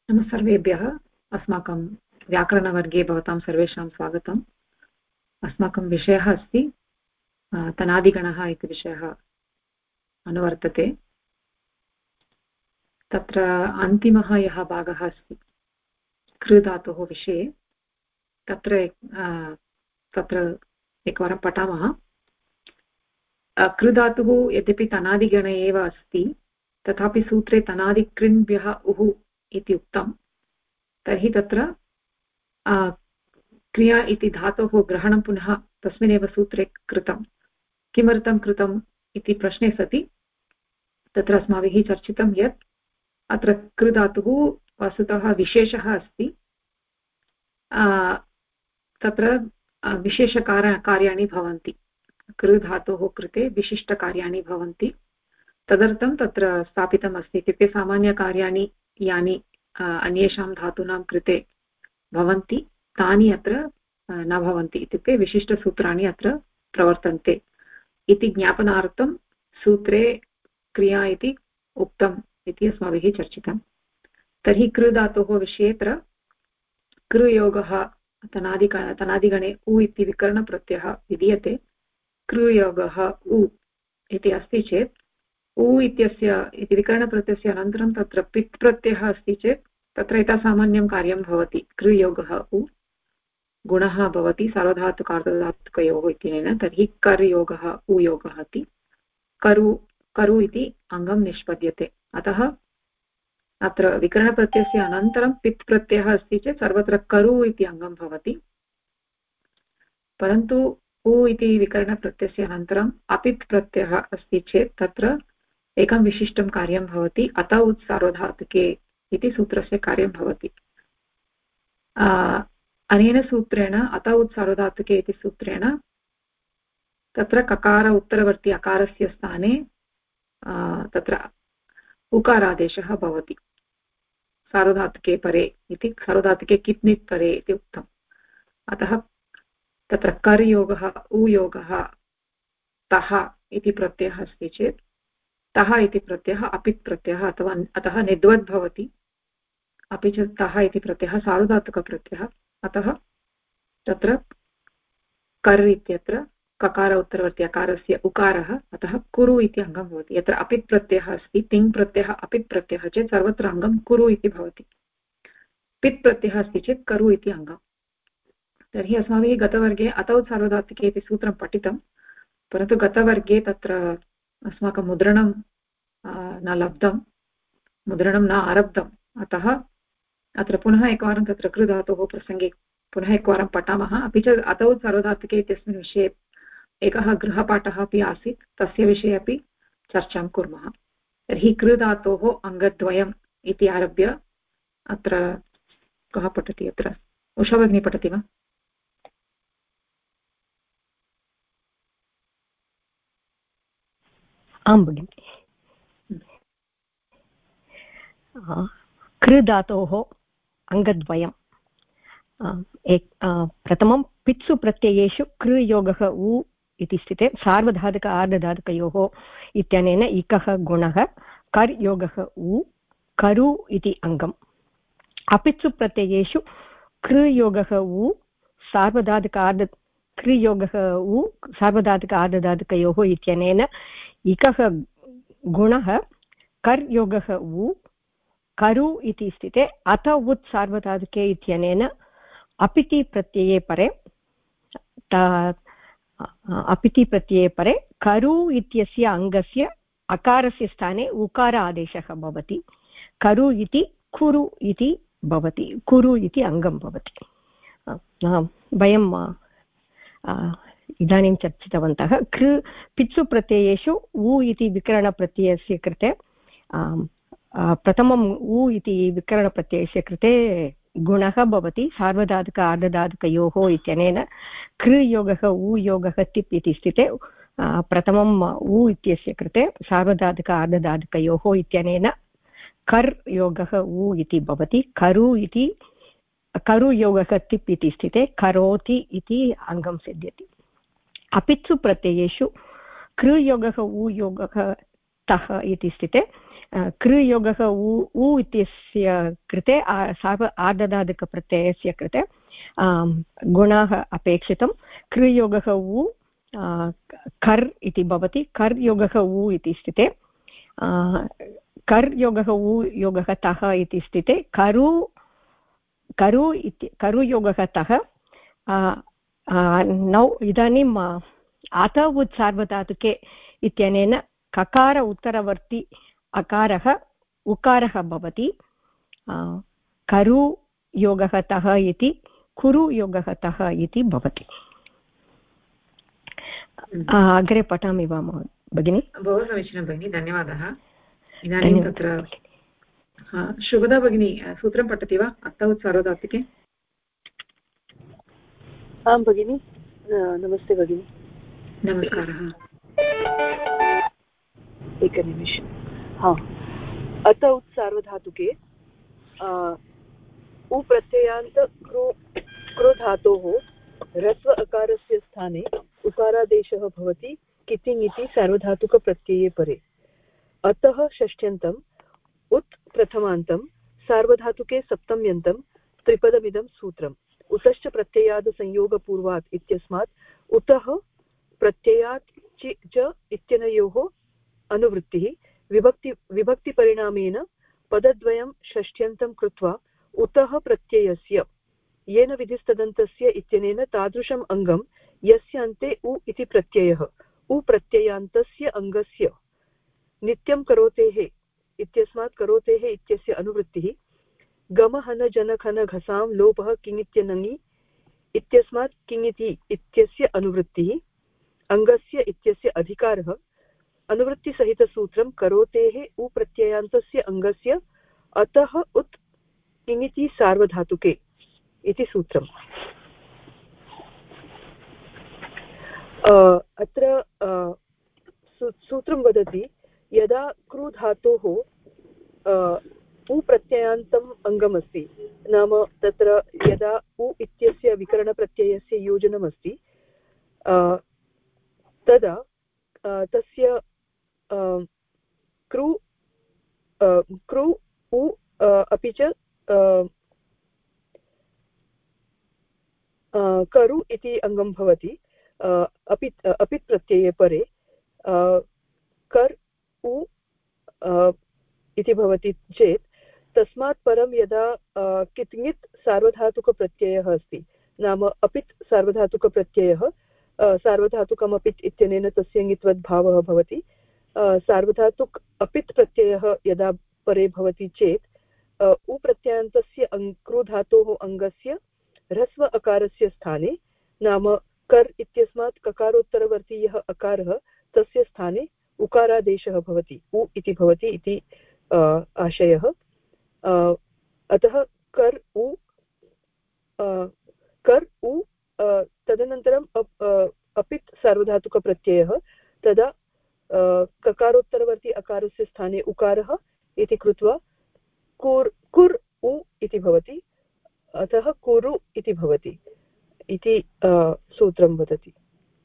नमः सर्वेभ्यः। अस्माकं व्याकरणवर्गे भवतां सर्वेषां स्वागतम्। अस्माकं विषयः अस्ति तनादिगणः इति विषयः अनुवर्तते। तत्र अन्तिमः यः भागः अस्ति कृ धातोः विषये, तत्र एकवारं पठामः। कृ धातुः यद्यपि तनादिगणे एव अस्ति, तथापि सूत्रे तनादिकृन्भ्यः उः इति उक्तं। तर्हि तत्र क्रिया इति धातोः ग्रहणं पुनः तस्मिन्नेव सूत्रे कृतं। किमर्थं कृतम् इति प्रश्ने सति तत्र अस्माभिः चर्चितं यत् अत्र कृ धातुः वस्तुतः विशेषः अस्ति। तत्र विशेषकार्याणि भवन्ति। कृ धातोः कृते विशिष्टकार्याणि भवन्ति। तदर्थं तत्र स्थापितम् अस्ति। इत्युक्ते सामान्यकार्याणि यानि अन्येषां धातूनां कृते भवन्ति तानि अत्र न भवन्ति। इत्युक्ते विशिष्टसूत्राणि अत्र प्रवर्तन्ते इति ज्ञापनार्थं सूत्रे क्रिया इति उक्तम् इति अस्माभिः चर्चितम्। तर्हि कृ धातोः विषये अत्र कृयोगः तनादिगणे उ इति विकरणप्रत्ययः विधीयते। कृयोगः उ इति अस्ति चेत् उ इत्यस्य इति विकरणप्रत्ययस्य अनन्तरं तत्र पित् प्रत्ययः अस्ति चेत् तत्र यथासामान्यं कार्यं भवति। कृयोगः उ गुणः भवति सार्वधातुकार्धधातुकयोः इत्यनेन। तर्हि कर् योगः उयोगः इति करु इति अङ्गं निष्पद्यते। अतः अत्र विकरणप्रत्ययस्य अनन्तरं पित् प्रत्ययः अस्ति चेत् सर्वत्र करु इति अङ्गं भवति। परन्तु उ इति विकरणप्रत्ययस्य अनन्तरम् अपित् प्रत्ययः अस्ति चेत् तत्र एकं विशिष्टं कार्यं भवति। अत उत् सार्वधातुके इति सूत्रस्य कार्यं भवति। अनेन सूत्रेण अत उत् सार्वधातुके इति सूत्रेण तत्र ककार उत्तरवर्ति अकारस्य स्थाने तत्र उकारादेशः भवति। सार्वधातुके परे इति, सार्वधातुके किप्नित् परे इति उक्तम्। अतः तत्र कर् योगः उयोगः तः इति प्रत्ययः अस्ति चेत् तः इति प्रत्ययः अपित् प्रत्ययः अथवा अतः निद्वद् भवति। अपि च तः इति प्रत्ययः सार्वधातुकप्रत्ययः। अतः तत्र कर् इत्यत्र ककार उत्तरवर्ति अकारस्य उकारः, अतः कुरु इति अङ्गं भवति। यत्र अपित् प्रत्ययः अस्ति, तिङ् प्रत्ययः अपित् प्रत्ययः चेत् सर्वत्र अङ्गं कुरु इति भवति। पित् प्रत्ययः अस्ति चेत् करु इति अङ्गम्। तर्हि अस्माभिः गतवर्गे अतौ सार्वधातुके इति सूत्रं पठितं, परन्तु गतवर्गे तत्र अस्माकं मुद्रणं न लब्धं, मुद्रणं न आरब्धम्। अतः अत्र पुनः एकवारं तत्र कृ धातोः प्रसङ्गे पुनः एकवारं पठामः। अपि च अतौ सार्वधातुके इत्यस्मिन् विषये एकः गृहपाठः अपि आसीत्, तस्य विषये अपि चर्चां कुर्मः। तर्हि कृ धातोः अङ्गद्वयम् इति आरभ्य अत्र कः पठति? अत्र उषा भगिनी पठति वा? आं भगिनि। कृ धातोः अङ्गद्वयं प्रथमं पित्सु प्रत्ययेषु कृ योगः उ इति स्थिते सार्वधातुक आर्धधातुकयोः इत्यनेन इकः गुणः कर् योगः उ करु इति अङ्गम्। अपित्सु प्रत्ययेषु कृ योगः उ कृयोगः उ सार्वधातुक आर्धधातुकयोः इत्यनेन इकः गुणः कर् योगः उ करु इति स्थिते अथ उत् सार्वधातुके इत्यनेन अपिति प्रत्यये परे करु इत्यस्य अङ्गस्य अकारस्य स्थाने उकार आदेशः भवति। करु इति कुरु इति भवति, कुरु इति अङ्गं भवति। वयं इदानीं चर्चितवन्तः कृ पित्सु प्रत्ययेषु उ इति विकरणप्रत्ययस्य कृते प्रथमम् उ इति विकरणप्रत्ययस्य कृते गुणः भवति सार्वधातुक आर्धधातुकयोः इत्यनेन कृ योगः उ योगः तिप् इति स्थिते प्रथमम् उ इत्यस्य कृते सार्वधातुक आर्धधातुकयोः इत्यनेन कर् योगः उ इति भवति। करु योगः तिप् इति स्थिते करोति इति अङ्गं सिद्ध्यति। अपित्सु प्रत्ययेषु कृ योगः उ योगः तः इति स्थिते कृयोगः उ इत्यस्य कृते सार्वधातुकप्रत्ययस्य कृते गुणाः अपेक्षितं कृयोगः उ कर् इति भवति कर् योगः उ इति स्थिते कर् योगः उ योगः तः इति स्थिते करु इति करुयोगः तः नौ इदानीम् अत उत् सार्वधातुके इत्यनेन ककार उत्तरवर्ति अकारः उकारः भवति करु योगः तः इति कुरु योगः तः इति भवति अग्रे पठामि वा भगिनि बहु समीचीनं भगिनि धन्यवादः इदानीं तत्र शुभदा भगिनी सूत्रं पठति वा अत उत् सार्वधातुके आं भगिनि नमस्ते भगिनि नमस्कारः एकनिमिषं हा अत उत् सार्वधातुके उ प्रत्ययान्त कृ धातोः ह्रस्व अकारस्य स्थाने उकारादेशः भवति कितिङ् इति सार्वधातुकप्रत्यये परे अतः षष्ठ्यन्तम् उत् प्रथमान्तं सार्वधातुके सप्तम्यन्तं त्रिपदमिदं सूत्रम् उतश्च प्रत्ययादसंयोगपूर्वात् इत्यस्मात् उतः प्रत्ययात् च इत्यनयोः अनुवृत्तिः विभक्तिपरिणामेन पदद्वयं षष्ठ्यन्तं कृत्वा उतः प्रत्ययस्य येन विधिस्तदन्तस्य इत्यनेन तादृशम् अङ्गं यस्य अन्ते उ इति प्रत्ययः उ प्रत्ययान्तस्य अङ्गस्य नित्यं करोतेः इत्यस्मात् करोतेः इत्यस्य अनुवृत्तिः गमहन जनखन घसां लोपः किङित्यनङि इत्यस्मात् किङिति इत्यस्य अनुवृत्तिः अङ्गस्य इत्यस्य अधिकारः अनुवृत्तिसहितसूत्रं करोतेः उ प्रत्ययान्तस्य अङ्गस्य अतः उत् किङिति सार्वधातुके इति सूत्रम् अत्र सूत्रं वदति यदा कृ धातोः उ प्रत्ययान्तम् अङ्गमस्ति नाम तत्र यदा उ इत्यस्य विकरणप्रत्ययस्य योजनमस्ति तदा तस्य कृ उ अपि च करु इति अङ्गं भवति अपित् प्रत्यये परे कर् उ इति भवति चेत् तस्मात् परं यदा कित्ङित् सार्वधातुकप्रत्ययः अस्ति नाम अपित् सार्वधातुकप्रत्ययः सार्वधातुकमपित् इत्यनेन तस्य ङित्वद् भावः भवति सार्वधातुक अपित् प्रत्ययः यदा परे भवति चेत् उ प्रत्ययान्तस्य कृ धातोः अङ्गस्य ह्रस्व अकारस्य स्थाने नाम कर् इत्यस्मात् ककारोत्तरवर्ती यः अकारः तस्य स्थाने उकारादेशः भवति उ इति भवति इति आशयः अतः कर् उ तदनन्तरम् अपित् सार्वधातुकप्रत्ययः तदा ककारोत्तरवर्ती अकारस्य स्थाने उकारः इति कृत्वा कुर् उ इति भवति अतः कुरु इति भवति इति सूत्रं वदति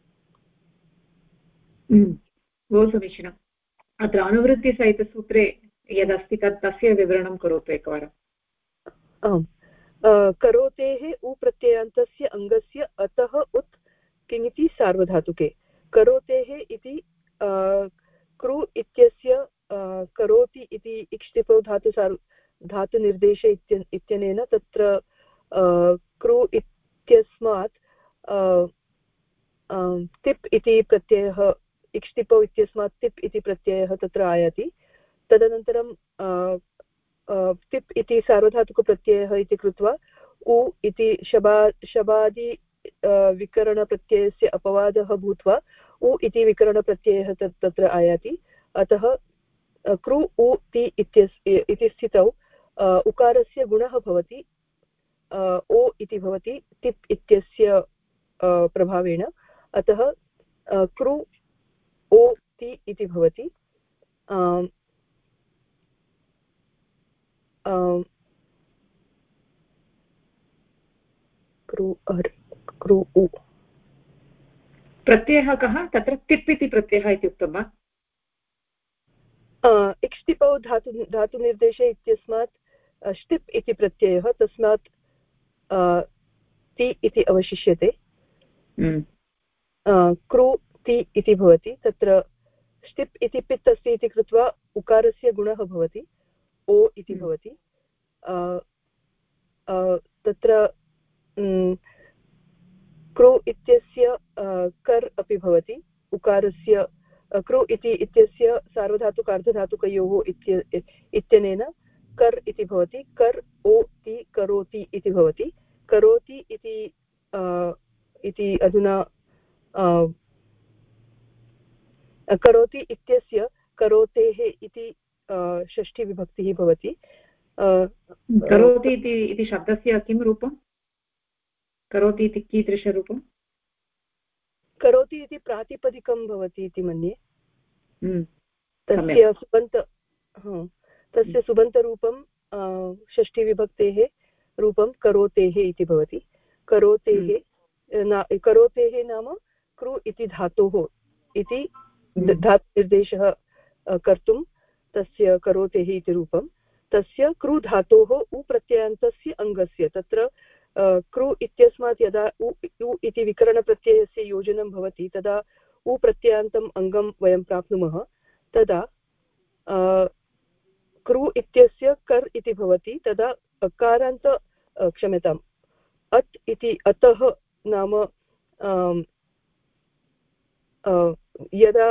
बहु समीचीनम् अत्र अनुवृत्तिसहितसूत्रे यदस्ति तस्य विवरणं करोतु एकवारम् आम् करोतेः उ प्रत्ययान्तस्य अङ्गस्य अतः उत् किङिति सार्वधातुके करोतेः इति कृ इत्यस्य करोति इति इक्ष्टिपौ धातुनिर्देशे इत्यनेन तत्र कृ इत्यस्मात् तिप् इति प्रत्ययः इक्ष्टिपौ इत्यस्मात् तिप् इति प्रत्ययः तत्र आयाति तदनन्तरं तिप् इति सार्वधातुकप्रत्ययः इति कृत्वा उ इति शबादि विकरणप्रत्ययस्य अपवादः भूत्वा उ इति विकरणप्रत्ययः तत्र आयाति अतः कृ उ ति इति स्थितौ उकारस्य गुणः भवति ओ इति भवति तिप् इत्यस्य प्रभावेण अतः कृ ओ ति इति भवति कृ उ प्रत्ययः कः तत्र तिप् इति प्रत्ययः इति उक्तं वा इष्टिपौ धातुनिर्देशे इत्यस्मात् ष्टिप् इति प्रत्ययः, तस्मात् ति इति अवशिष्यते। कृ ति इति भवति। तत्र ष्टिप् इति पित् अस्ति इति कृत्वा उकारस्य गुणः भवति, ओ इति भवति। तत्र कृ इत्यस्य कर् अपि भवति। उकारस्य कृ इत्यस्य सार्वधातुकार्धधातुकयोः इत्यनेन कर् इति भवति। कर् ओ ति करोति इति भवति। करोति इति अधुना करोति इत्यस्य करोतेः इति षष्ठीविभक्तिः भवति। करोति इति शब्दस्य किं रूपं? करोति इति कीदृशरूपं? करोति इति प्रातिपदिकं भवति इति मन्ये। तस्य सुबन्तरूपं षष्ठीविभक्तेः रूपं करोतेः इति भवति। करोतेः नाम कृ इति धातोः इति धातुनिर्देशः कर्तुं तस्य करोतेः इति रूपं। तस्य कृ धातोः उ प्रत्ययान्तस्य अङ्गस्य, तत्र कृ इत्यस्मात् यदा उ इति विकरणप्रत्ययस्य योजनं भवति तदा उ प्रत्ययान्तम् अङ्गं वयं प्राप्नुमः। तदा कृ इत्यस्य कर् इति भवति। तदा अकारान्त क्षम्यताम् अत् इति अतः नाम यदा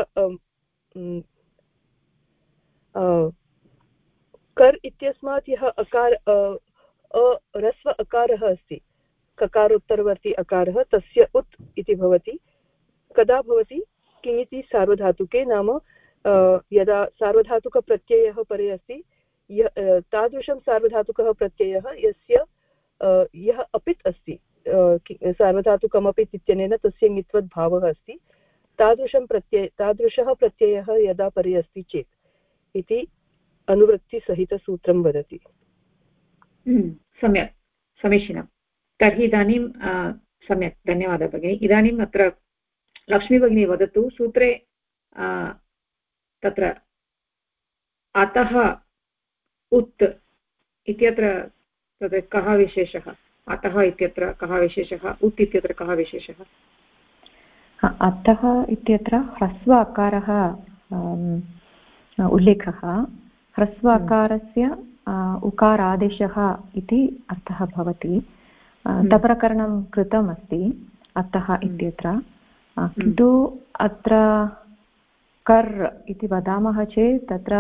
कर् इत्यस्मात् यः अकार ह्रस्व अकारः अस्ति, ककारोत्तरवर्ती अकारः, तस्य उत् इति भवति। कदा भवति? किङिति सार्वधातुके, नाम यदा सार्वधातुकप्रत्ययः परे अस्ति, तादृशं सार्वधातुकः प्रत्ययः यः अपित् अस्ति, सार्वधातुकमपित् इत्यनेन तस्य ङित्वद् भावः अस्ति, तादृशः प्रत्ययः यदा परे अस्ति चेत् इति अनुवृत्तिसहितसूत्रं वदति। सम्यक्, समीचीनं। तर्हि इदानीं सम्यक्, धन्यवादः भगिनी। इदानीम् अत्र लक्ष्मी भगिनी वदतु, सूत्रे तत्र अतः उत् इत्यत्र तत्र कः विशेषः? अतः इत्यत्र कः विशेषः? उत् इत्यत्र कः विशेषः? अतः इत्यत्र ह्रस्व अकारः उल्लेखः। ह्रस्व अकारस्य उकारादेशः इति अर्थः भवति। तप्रकरणं कृतमस्ति अतः इत्यत्र। किन्तु अत्र कर् इति वदामः चेत् तत्र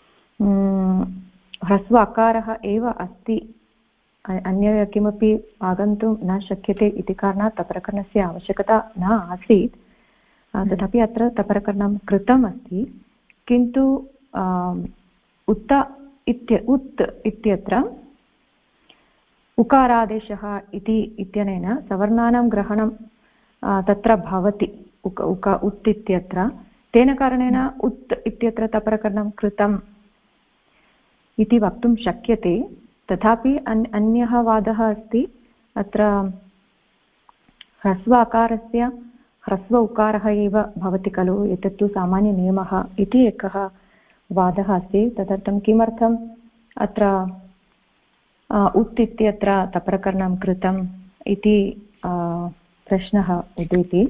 ह्रस्व अकारः एव अस्ति, अन्य किमपि आगन्तुं न शक्यते इति कारणात् तप्रकरणस्य आवश्यकता न आसीत्। तथापि अत्र तप्रकरणं कृतम् अस्ति। किन्तु उत् इत्यत्र उकारादेशः इत्यनेन सवर्णानां ग्रहणं तत्र भवति उत् इत्यत्र। तेन कारणेन उत् इत्यत्र तप्रकरणं कृतम् इति वक्तुं शक्यते। तथापि अन्यः वादः अस्ति, अत्र ह्रस्व अकारस्य ह्रस्व उकारः एव भवति खलु, एतत्तु सामान्यनियमः इति एकः वादः अस्ति। तदर्थं किमर्थम् अत्र उत् इत्यत्र तप्रकरणं कृतम् इति प्रश्नः उदेति।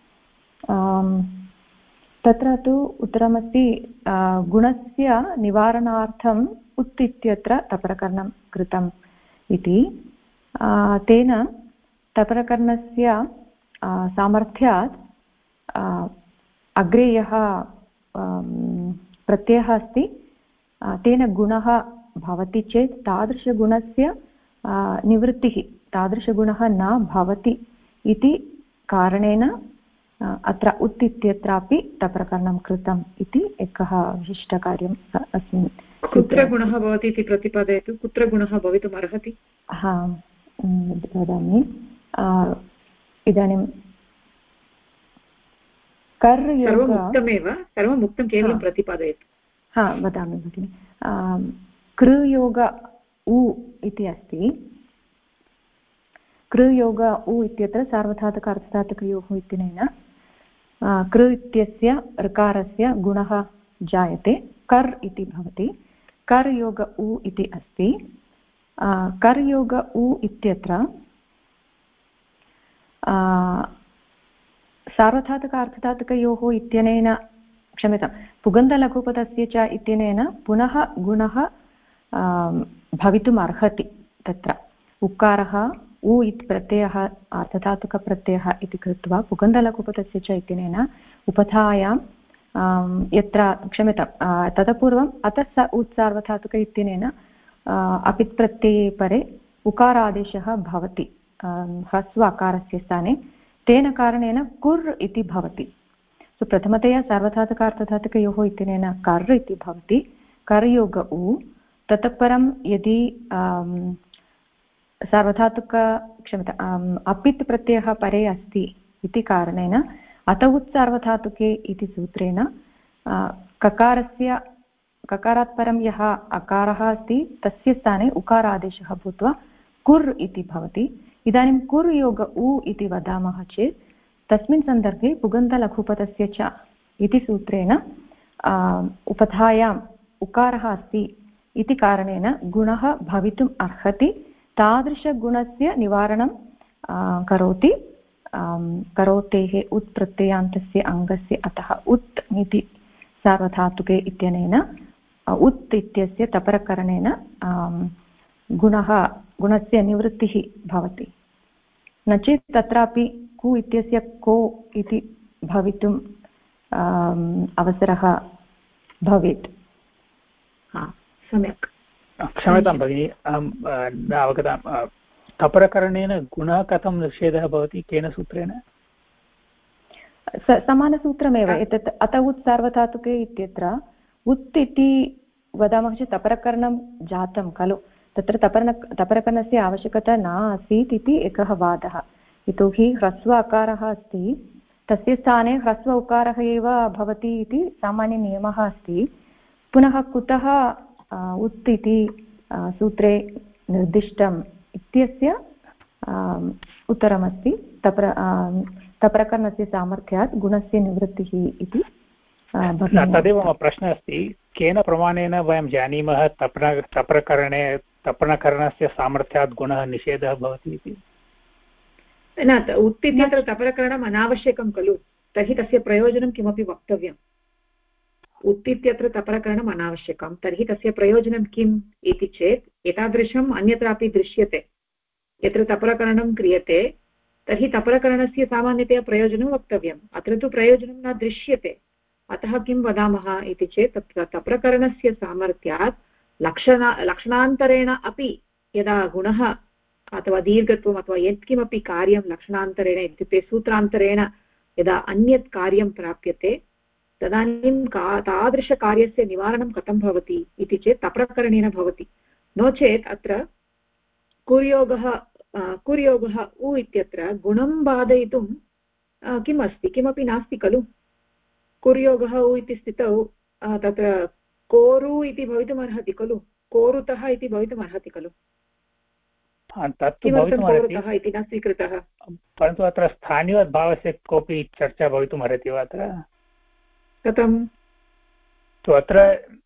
तत्र तु उत्तरमस्ति, गुणस्य निवारणार्थम् उत् इत्यत्र तप्रकरणं कृतम् इति। तेन तप्रकरणस्य सामर्थ्यात् अग्रे यः प्रत्ययः अस्ति तेन गुणः भवति चेत् तादृशगुणस्य निवृत्तिः, तादृशगुणः न भवति इति कारणेन अत्र उत् इत्यत्रापि तप्रकरणं कृतम् इति एकः विशिष्टकार्यम् अस्मिन्। कुत्र गुणः भवति इति प्रतिपादयतु। कुत्र गुणः भवितुम् अर्हति? वदामि। इदानीं सर्वमुक्तमेव, सर्वमुक्तं, केवलं प्रतिपादयतु। वदामि भगिनि। कृयोग उ इति अस्ति। कृयोग उ इत्यत्र सार्वधातुक अर्थधातुकयोः इत्यनेन कृ इत्यस्य ऋकारस्य गुणः जायते। कर् इति भवति, कर् योग उ इति अस्ति। कर् योग उ इत्यत्र सार्वधातुक अर्थधातुकयोः इत्यनेन, क्षम्यतां, पुगन्धलघुपदस्य च इत्यनेन पुनः गुणः भवितुम् अर्हति। तत्र उकारः उ इति प्रत्ययः अर्थधातुकप्रत्ययः इति कृत्वा पुगन्धलघुपदस्य च इत्यनेन उपधायां यत्र, क्षम्यतां, ततः पूर्वम् अतः उत्सार्वधातुक इत्यनेन अपित् प्रत्यये परे उकारादेशः भवति ह्रस्व अकारस्य स्थाने, तेन कारणेन कुर् इति भवति। सो प्रथमतया सार्वधातुकार्थधातुकयोः इत्यनेन कर् इति भवति, कर्योग उ। ततः परं यदि सार्वधातुक, क्षम्यताम्, अपित् प्रत्ययः परे अस्ति इति कारणेन अत उत्सार्वधातुके इति सूत्रेण ककारात् परं यः अकारः अस्ति तस्य स्थाने उकारादेशः भूत्वा कुर् इति भवति। इदानीं कुर् योग उ इति वदामः चेत् तस्मिन् सन्दर्भे पुगन्धलघुपदस्य च इति सूत्रेण उपधायाम् उकारः अस्ति इति कारणेन गुणः भवितुम् अर्हति। तादृशगुणस्य निवारणं करोति करोतेः उत् प्रत्ययान्तस्य अङ्गस्य अतः उत् इति सार्वधातुके इत्यनेन उत् इत्यस्य तपरकरणेन गुणस्य निवृत्तिः भवति। न चेत् तत्रापि कु इत्यस्य को इति भवितुम् अवसरः भवेत्। सम्यक्, क्षम्यतां भगिनि, अहं न अवगतां। तपरकरणेन गुणः कथं निषेधः भवति, केन सूत्रेण? समानसूत्रमेव एतत्। अत उत् सार्वधातुके इत्यत्र उत् इति वदामः चेत् तपरकरणं जातं खलु, तत्र तपरकरणस्य आवश्यकता न आसीत् इति एकः वादः। यतोहि ह्रस्व अकारः अस्ति, तस्य स्थाने ह्रस्व उकारः एव भवति इति सामान्यनियमः अस्ति। पुनः कुतः उत् इति सूत्रे निर्दिष्टम् इत्यस्य उत्तरमस्ति तप्रकरणस्य सामर्थ्यात् गुणस्य निवृत्तिः इति। तदेव मम प्रश्नः अस्ति, केन प्रमाणेन वयं जानीमः तपरकरणस्य सामर्थ्यात् गुणः निषेधः भवति इति? न, उत् इत्यत्र तपरकरणम् अनावश्यकं खलु, तर्हि तस्य प्रयोजनं किमपि वक्तव्यम्। उत् इत्यत्र तपरकरणम् अनावश्यकं, तर्हि तस्य प्रयोजनं किम् इति चेत् एतादृशम् अन्यत्रापि दृश्यते। यत्र तपरकरणं क्रियते तर्हि तपरकरणस्य सामान्यतया प्रयोजनं वक्तव्यम्। अत्र तु प्रयोजनं न दृश्यते, अतः किं वदामः इति चेत् तत्र तपरकरणस्य सामर्थ्यात् लक्षणान्तरेण अपि यदा गुणः अथवा दीर्घत्वम् अथवा यत्किमपि कार्यं लक्षणान्तरेण, इत्युक्ते सूत्रान्तरेण यदा अन्यत् कार्यं प्राप्यते तदानीं तादृशकार्यस्य निवारणं कथं भवति इति चेत् तप्रकरणेन भवति। नो चेत् अत्र कुर्योगः उ इत्यत्र गुणं बाधयितुं किम् अस्ति, किमपि नास्ति खलु। कुर्योगः उ इति स्थितौ तत्र कोरु इति भवितुम् अर्हति खलु, कोरुतः इति भवितुम् अर्हति खलु। किमर्थं कोरुतः इति न स्वीकृतः? परन्तु अत्र स्थानीयभावस्य कोऽपि चर्चा भवितुम् अर्हति वा अत्र? कथं? तु अत्र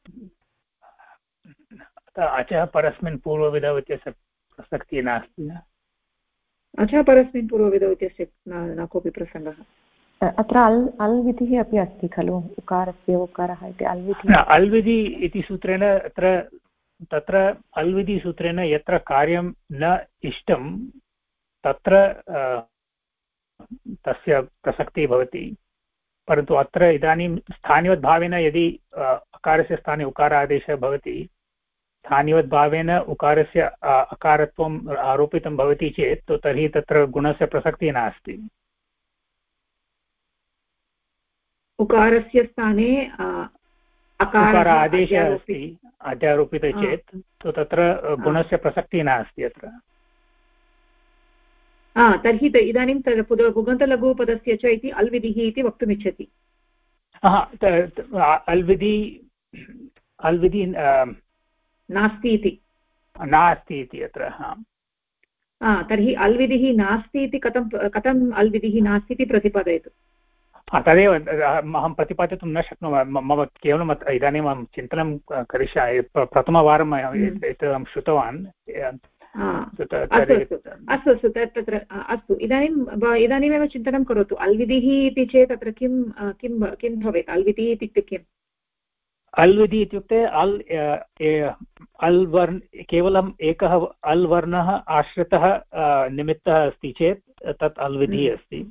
अचः परस्मिन् पूर्वविधौ इत्यस्य प्रसक्तिः नास्ति। अचः परस्मिन् पूर्वविधौ इत्यस्य न कोऽपि प्रसङ्गः। अत्र अल् विधिः अपि अस्ति खलु, उकारस्य उकारः इति अल् विधिः। अल् विधि इति सूत्रेण तत्र अल् विधि सूत्रेण यत्र कार्यं न इष्टं तत्र तस्य प्रसक्तिः भवति। परन्तु अत्र इदानीं स्थानीयवद्भावेन यदि अकारस्य स्थाने उकारादेशः भवति, स्थानीयवद्भावेन उकारस्य अकारत्वम् आरोपितं भवति चेत् तो तर्हि तत्र गुणस्य प्रसक्तिः नास्ति। उकारस्य स्थाने उकार आदेशः अस्ति अध्यारोपितः चेत् तो तत्र गुणस्य प्रसक्तिः नास्ति अत्र। तर्हि इदानीं पुगन्तलघुपदस्य च इति अल् विधिः इति वक्तुमिच्छति? अल् विधि नास्ति इति अत्र। तर्हि अल् विधिः नास्ति इति कथम् अल् विधिः नास्ति इति प्रतिपादयतु। तदेव अहं प्रतिपादयितुं न शक्नोमि मम केवलम् इदानीम् अहं चिन्तनं करिष्यामि प्रथमवारम् एतत् अहं श्रुतवान् अस्तु तत्र अस्तु इदानीमेव चिन्तनं करोतु अल्विधिः इति चेत् तत्र किं भवेत् अल्विधिः इत्युक्ते किम् अल्विधि इत्युक्ते अल् वर्ण केवलम् एकः अल् वर्णः आश्रितः निमित्तः अस्ति चेत् तत् अल्विधिः अस्ति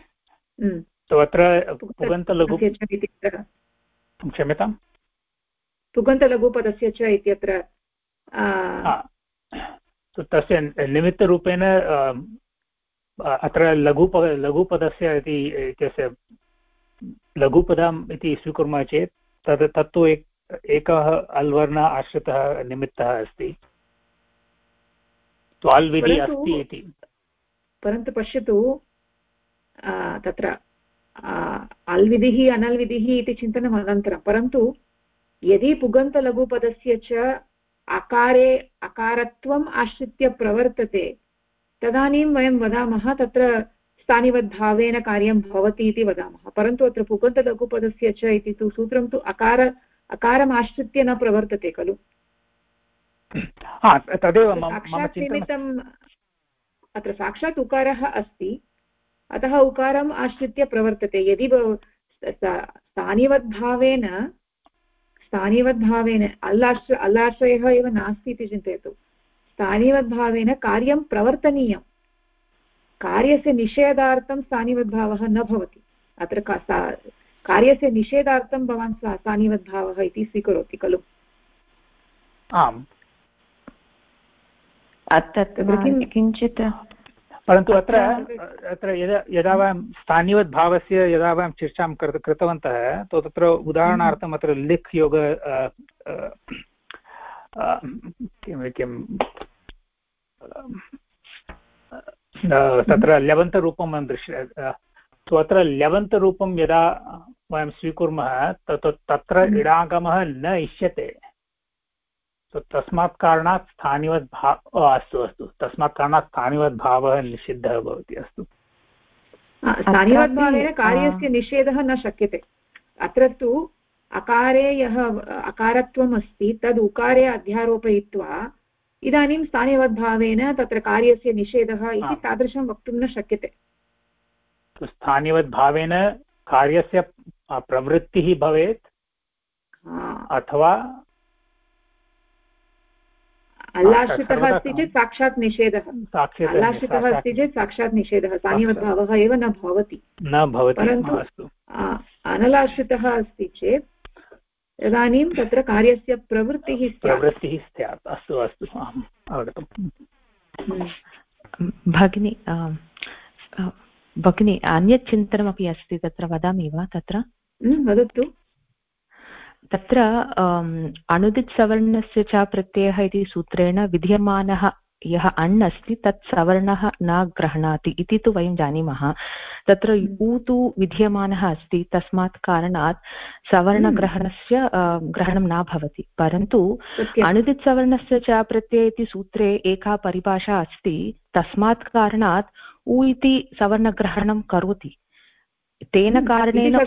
अत्र पुगन्तलघु क्षम्यताम् पुगन्तलघुपदस्य च इत्यत्र तस्य निमित्तरूपेण अत्र लघुपदस्य इत्यस्य लघुपदम् इति स्वीकुर्मः चेत् तत्तु एकः अल्वर्णः आश्रितः निमित्तः अस्ति अल्विधि अस्ति इति परन्तु पश्यतु तत्र अल्विधिः अनल्विधिः इति चिन्तनम् अनन्तरं परन्तु यदि पुगन्तलघुपदस्य च अकारे अकारत्वम् आश्रित्य प्रवर्तते तदानीं वयं वदामः तत्र स्थानिवद्भावेन कार्यं भवति इति वदामः परन्तु अत्र पुगन्तलघुपदस्य च इति तु सूत्रं तु अकारम् आश्रित्य न प्रवर्तते खलु तदेव साक्षात् निमित्तम् अत्र साक्षात् उकारः अस्ति अतः उकारम् आश्रित्य प्रवर्तते यदि स्थानिवद्भावेन अल्लाश्रयः एव नास्ति इति चिन्तयतु स्थानिवद्भावेन कार्यं प्रवर्तनीयं कार्यस्य निषेधार्थं स्थानिवद्भावः न भवति अत्र कार्यस्य निषेधार्थं भवान् स्थानिवद्भावः इति स्वीकरोति खलु आम् किञ्चित् परन्तु अत्र यदा वयं स्थानिवद्भावस्य यदा वयं चर्चां कृतवन्तः तत्र उदाहरणार्थम् अत्र लिख् योग किं तत्र ल्यवन्तरूपं वयं अत्र ल्यवन्तरूपं यदा वयं स्वीकुर्मः तत्र इडागमः न इष्यते तस्मात् कारणात् अस्तु तस्मात् कारणात् स्थानिवद्भावः निषिद्धः भवति अस्तु स्थानिवद्भावेन कार्यस्य निषेधः न शक्यते अत्र तु अकारे यः अकारत्वम् अस्ति तद् उकारे अध्यारोपयित्वा इदानीं स्थानिवद्भावेन तत्र कार्यस्य निषेधः इति तादृशं वक्तुं न शक्यते स्थानिवद्भावेन कार्यस्य प्रवृत्तिः भवेत् अथवा अल्लाश्रितः अस्ति चेत् साक्षात् निषेधः अल्लाश्रितः अस्ति चेत् साक्षात् निषेधः स्थानिवद्भावः एव न भवति परन्तु अनलाश्रितः अस्ति चेत् तदानीं तत्र कार्यस्य प्रवृत्तिः स्यात् अस्तु अस्तु अवगतम् भगिनी अन्यत् चिन्तनमपि अस्ति तत्र वदामि वा तत्र वदतु तत्र अणुदित् सवर्णस्य च प्रत्ययः इति सूत्रेण विद्यमानः यः अण् अस्ति तत् सवर्णः न गृह्णाति इति तु वयं जानीमः तत्र उ तु विद्यमानः अस्ति तस्मात् कारणात् सवर्णग्रहणस्य ग्रहणं न भवति परन्तु अणुदित् सवर्णस्य च प्रत्यय इति सूत्रे एका परिभाषा अस्ति तस्मात् कारणात् उ इति सवर्णग्रहणं करोति तेन कारणेन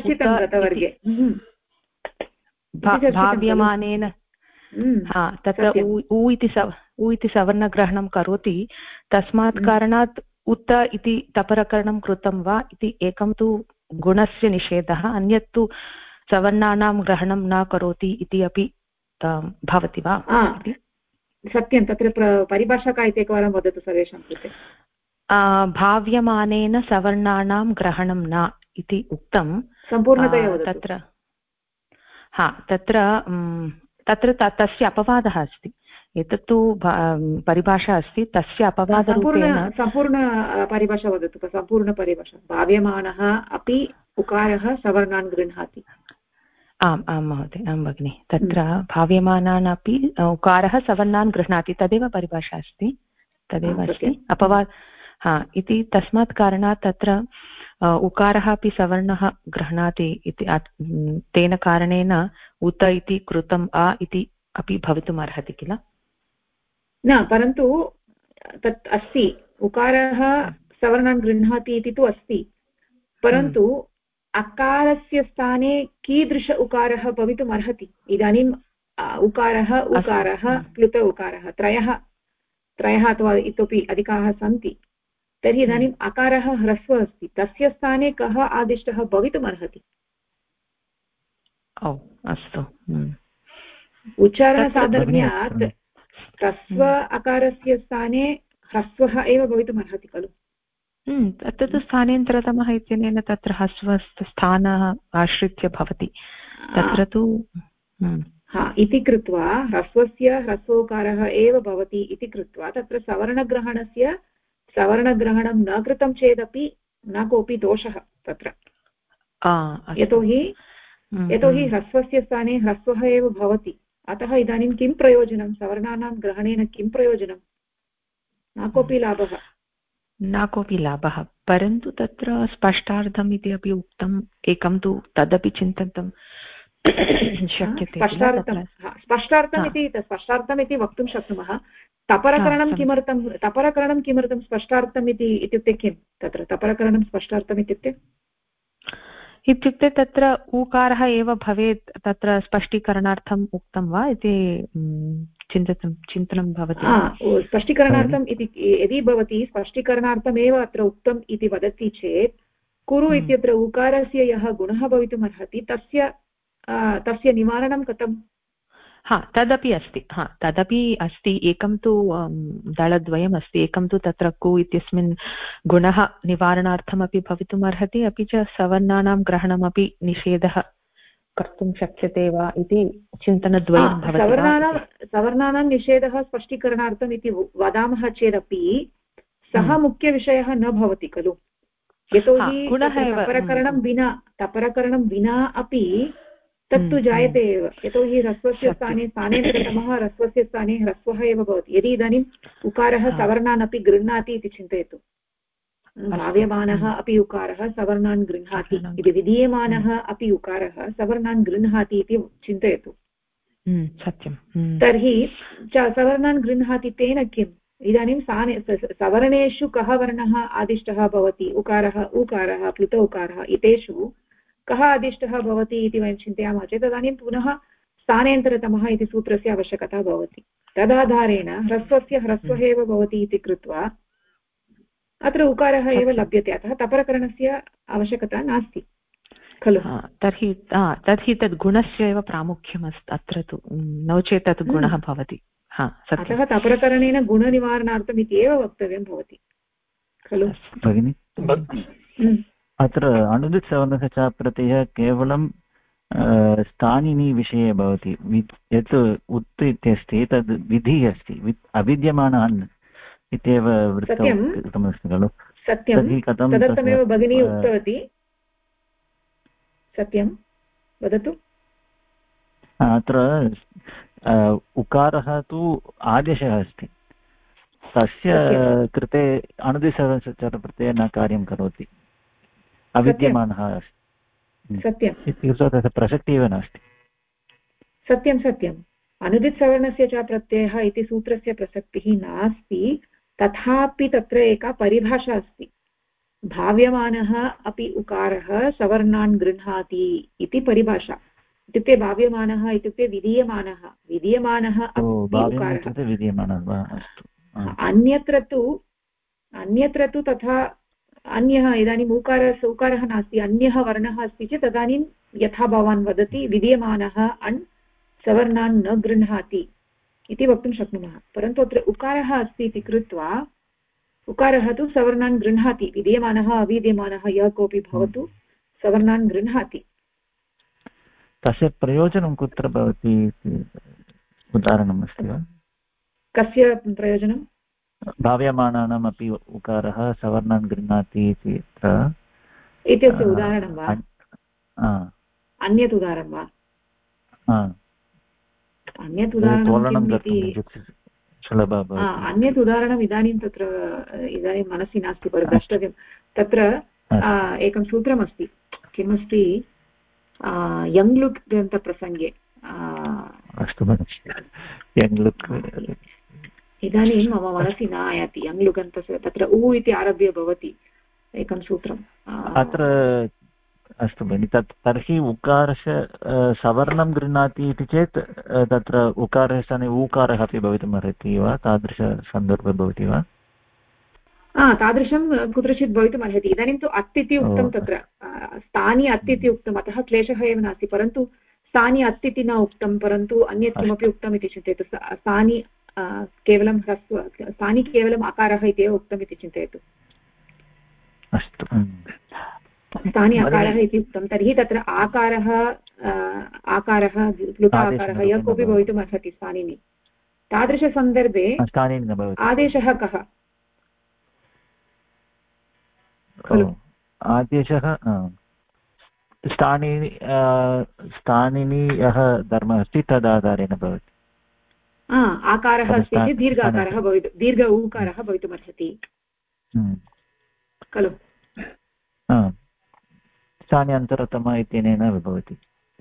भाव्यमानेन तत्र उ इति सवर्णग्रहणं करोति तस्मात् कारणात् उत इति तपरकरणं कृतं वा इति एकं तु गुणस्य निषेधः अन्यत् तु सवर्णानां ग्रहणं न करोति इति अपि भवति वा सत्यं तत्र परिभाषा का इति एकवारं वदतु सर्वेषां कृते भाव्यमानेन सवर्णानां ग्रहणं न इति उक्तं सम्पूर्णतया तत्र तत्र तस्य अपवादः अस्ति एतत्तु परिभाषा अस्ति तस्य अपवादरूपेण सम्पूर्ण परिभाषा वदतु सम्पूर्णपरिभाषा भाव्यमानः अपि उकारः सवर्णान् गृह्णाति आम् आं महोदय आं भगिनि तत्र भाव्यमानान् अपि उकारः सवर्णान् गृह्णाति तदेव परिभाषा अस्ति तदेव अस्ति इति तस्मात् कारणात् तत्र उकारः अपि सवर्णः गृह्णाति इति तेन कारणेन उत इति कृतम् अ इति अपि भवितुम् अर्हति किल न परन्तु तत् अस्ति उकारः सवर्णान् गृह्णाति इति तु अस्ति परन्तु अकारस्य स्थाने कीदृश उकारः भवितुम् अर्हति? इदानीम् उकारः प्लुत उकारः त्रयः अथवा इतोपि अधिकाः सन्ति। तर्हि इदानीम् अकारः ह्रस्व अस्ति, तस्य स्थाने कः आदिष्टः भवितुम् अर्हति? अस्तु, उच्चारणसाधर्म्यात् ह्रस्व अकारस्य स्थाने ह्रस्वः एव भवितुम् अर्हति खलु? तत् स्थानेन्तरतमः इत्यनेन तत्र ह्रस्वस्थानः आश्रित्य भवति तत्र तु इति कृत्वा ह्रस्वस्य ह्रस्वोकारः एव भवति इति कृत्वा तत्र सवर्णग्रहणं न कृतं चेदपि न कोऽपि दोषः तत्र, यतोहि ह्रस्वस्य स्थाने ह्रस्वः एव भवति। अतः इदानीं किं प्रयोजनं? सवर्णानां ग्रहणेन किं प्रयोजनं? न कोऽपि लाभः। परन्तु तत्र स्पष्टार्थम् इति अपि उक्तम्, एकं तु तदपि चिन्तयितुं शक्यते। स्पष्टार्थम् इति वक्तुं शक्नुमः। तपरकरणं किमर्थं स्पष्टार्थम् इत्युक्ते किं? तत्र तपरकरणं स्पष्टार्थम् इत्युक्ते तत्र ऊकारः एव भवेत्, तत्र स्पष्टीकरणार्थम् उक्तं वा इति चिन्तनं भवति। स्पष्टीकरणार्थम् इति यदि भवति स्पष्टीकरणार्थमेव अत्र उक्तम् इति वदति चेत् कुरु इत्यत्र उकारस्य यः गुणः भवितुम् अर्हति तस्य निवारणं कथम्? तदपि अस्ति। एकं तु दलद्वयम् अस्ति। एकं तु तत्र कु इत्यस्मिन् गुणः निवारणार्थमपि भवितुम् अर्हति, अपि च सवर्णानां ग्रहणमपि निषेधः कर्तुं शक्यते वा इति चिन्तनद्वयं भवति। सवर्णानां निषेधः स्पष्टीकरणार्थम् इति वदामः चेदपि सः मुख्यविषयः न भवति खलु, यतोहि तपरकरणं विना अपि तत्तु जायते एव, यतोहि ह्रस्वस्य स्थानेन्तरतमः ह्रस्वस्य स्थाने ह्रस्वः एव भवति। यदि इदानीम् उकारः सवर्णान् अपि गृह्णाति इति चिन्तयतु, भाव्यमानः अपि उकारः सवर्णान् गृह्णाति इति, विधीयमानः अपि उकारः सवर्णान् गृह्णाति इति चिन्तयतु। सत्यं। तर्हि सवर्णान् गृह्णाति तेन किम्? इदानीं सवर्णेषु कः वर्णः आदिष्टः भवति? उकारः प्लुत उकारः, एतेषु कः आदिष्टः भवति इति वयं चिन्तयामः चेत् तदानीं पुनः स्थानेन्तरतमः इति सूत्रस्य आवश्यकता भवति। तदाधारेण ह्रस्वस्य ह्रस्वः एव भवति इति कृत्वा अत्र उकारः एव लभ्यते, अतः तपरकरणस्य आवश्यकता नास्ति खलु। तर्हि तद् गुणस्य एव प्रामुख्यम् अत्र तु, नो चेत् तत् गुणः भवति। अतः तपरकरणेन गुणनिवारणार्थम् इति एव वक्तव्यं भवति खलु भगिनि। अत्र अणुदित् सवर्णस्य च प्रत्ययः केवलं स्थानिनि विषये भवति। यत् उत् इत्यस्ति तद् विधिः अस्ति, अविद्यमानः इत्येव वृत्तमस्ति खलु। सत्यं, तदर्थमेव भगिनी उक्तवती। सत्यं वदतु। अत्र उकारः तु आदेशः अस्ति, तस्य कृते अणुदित् सवर्णस्य च प्रत्ययः न कार्यं करोति, अविद्यमानः अस्ति। तस्य प्रसक्तिः एव नास्ति। सत्यम्। अनुदित् सवर्णस्य च प्रत्ययः इति सूत्रस्य प्रसक्तिः नास्ति, तथापि तत्र एका परिभाषा अस्ति। भाव्यमानः अपि उकारः सवर्णान् गृह्णाति इति परिभाषा। इत्युक्ते भाव्यमानः इत्युक्ते विधीयमानः अन्यत्र तु तथा अन्यः, इदानीम् उकारः नास्ति, अन्यः वर्णः अस्ति चेत् तदानीं यथा भवान् वदति विधीयमानः अण् सवर्णान् न गृह्णाति इति वक्तुं शक्नुमः। परन्तु अत्र उकारः अस्ति इति कृत्वा उकारः तु सवर्णान् गृह्णाति, विधीयमानः अविधीयमानः यः कोऽपि भवतु सवर्णान् गृह्णाति। तस्य प्रयोजनं कुत्र भवति उदाहरणम् अस्ति वा? कस्य प्रयोजनं? भाव्यमानानाम् अपि उकारः सवर्णान् गृह्णाति इत्यस्य उदाहरणं वा? अन्यत् उदाहरणं वा? अन्यत् उदाहरणम् इदानीं तत्र इदानीं मनसि नास्ति, परन्तु द्रष्टव्यं। तत्र एकं सूत्रमस्ति, किमस्ति, यङ्लुक् ग्रन्थप्रसङ्गे इदानीं मम मनसि न आयाति। यङ्लुगन्तस्य तत्र उ इति आरभ्य भवति एकं सूत्रम्। अत्र अस्तु भगिनि तर्हि उकारस्य सवर्णं गृह्णाति इति चेत् तत्र उकारस्य स्थाने ऊकारः अपि भवितुमर्हति वा तादृशसन्दर्भः भवति वा तादृशं कुत्रचित् भवितुमर्हति इदानीं तु अत् इति उक्तं तत्र स्थानि अत् इति उक्तम् अतः क्लेशः एव नास्ति परन्तु स्थानि अत् इति न उक्तं परन्तु अन्यत् किमपि उक्तम् इति चिन्तयतु स्थानि केवलं ह्रस्व स्थानि केवलम् अकारः इत्येव उक्तम् इति चिन्तयतु अस्तु स्थानि अकारः इति उक्तं तर्हि तत्र आकारः प्लुत आकारः यः कोऽपि भवितुमर्हति स्थानिनि तादृशसन्दर्भे आदेशः कः आदेशः स्थानिनि यः धर्मः अस्ति तदाधारेण भवति आकारः अस्ति चेत् दीर्घ आकारः दीर्घ ऊकारः भवितुमर्हति खलु स्थान्यन्तरतम इत्यनेन भवति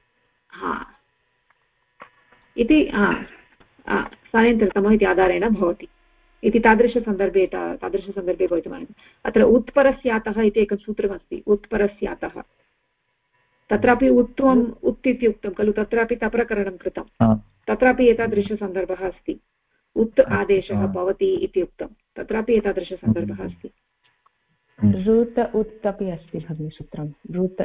इति स्थानान्तरतम इति आधारेण भवति इति तादृशसन्दर्भे भवितुमर्हति अत्र उत्परस्यातः इति एकं सूत्रमस्ति उत्परस्यातः तत्रापि उत्त्वम् उत् इति उक्तं खलु तत्रापि तप्रकरणं कृतं तत्रापि एतादृशसन्दर्भः अस्ति उत् आदेशः भवति इति उक्तं तत्रापि एतादृशसन्दर्भः अस्ति रूत उत् अपि अस्ति भगिनि सूत्रं रूत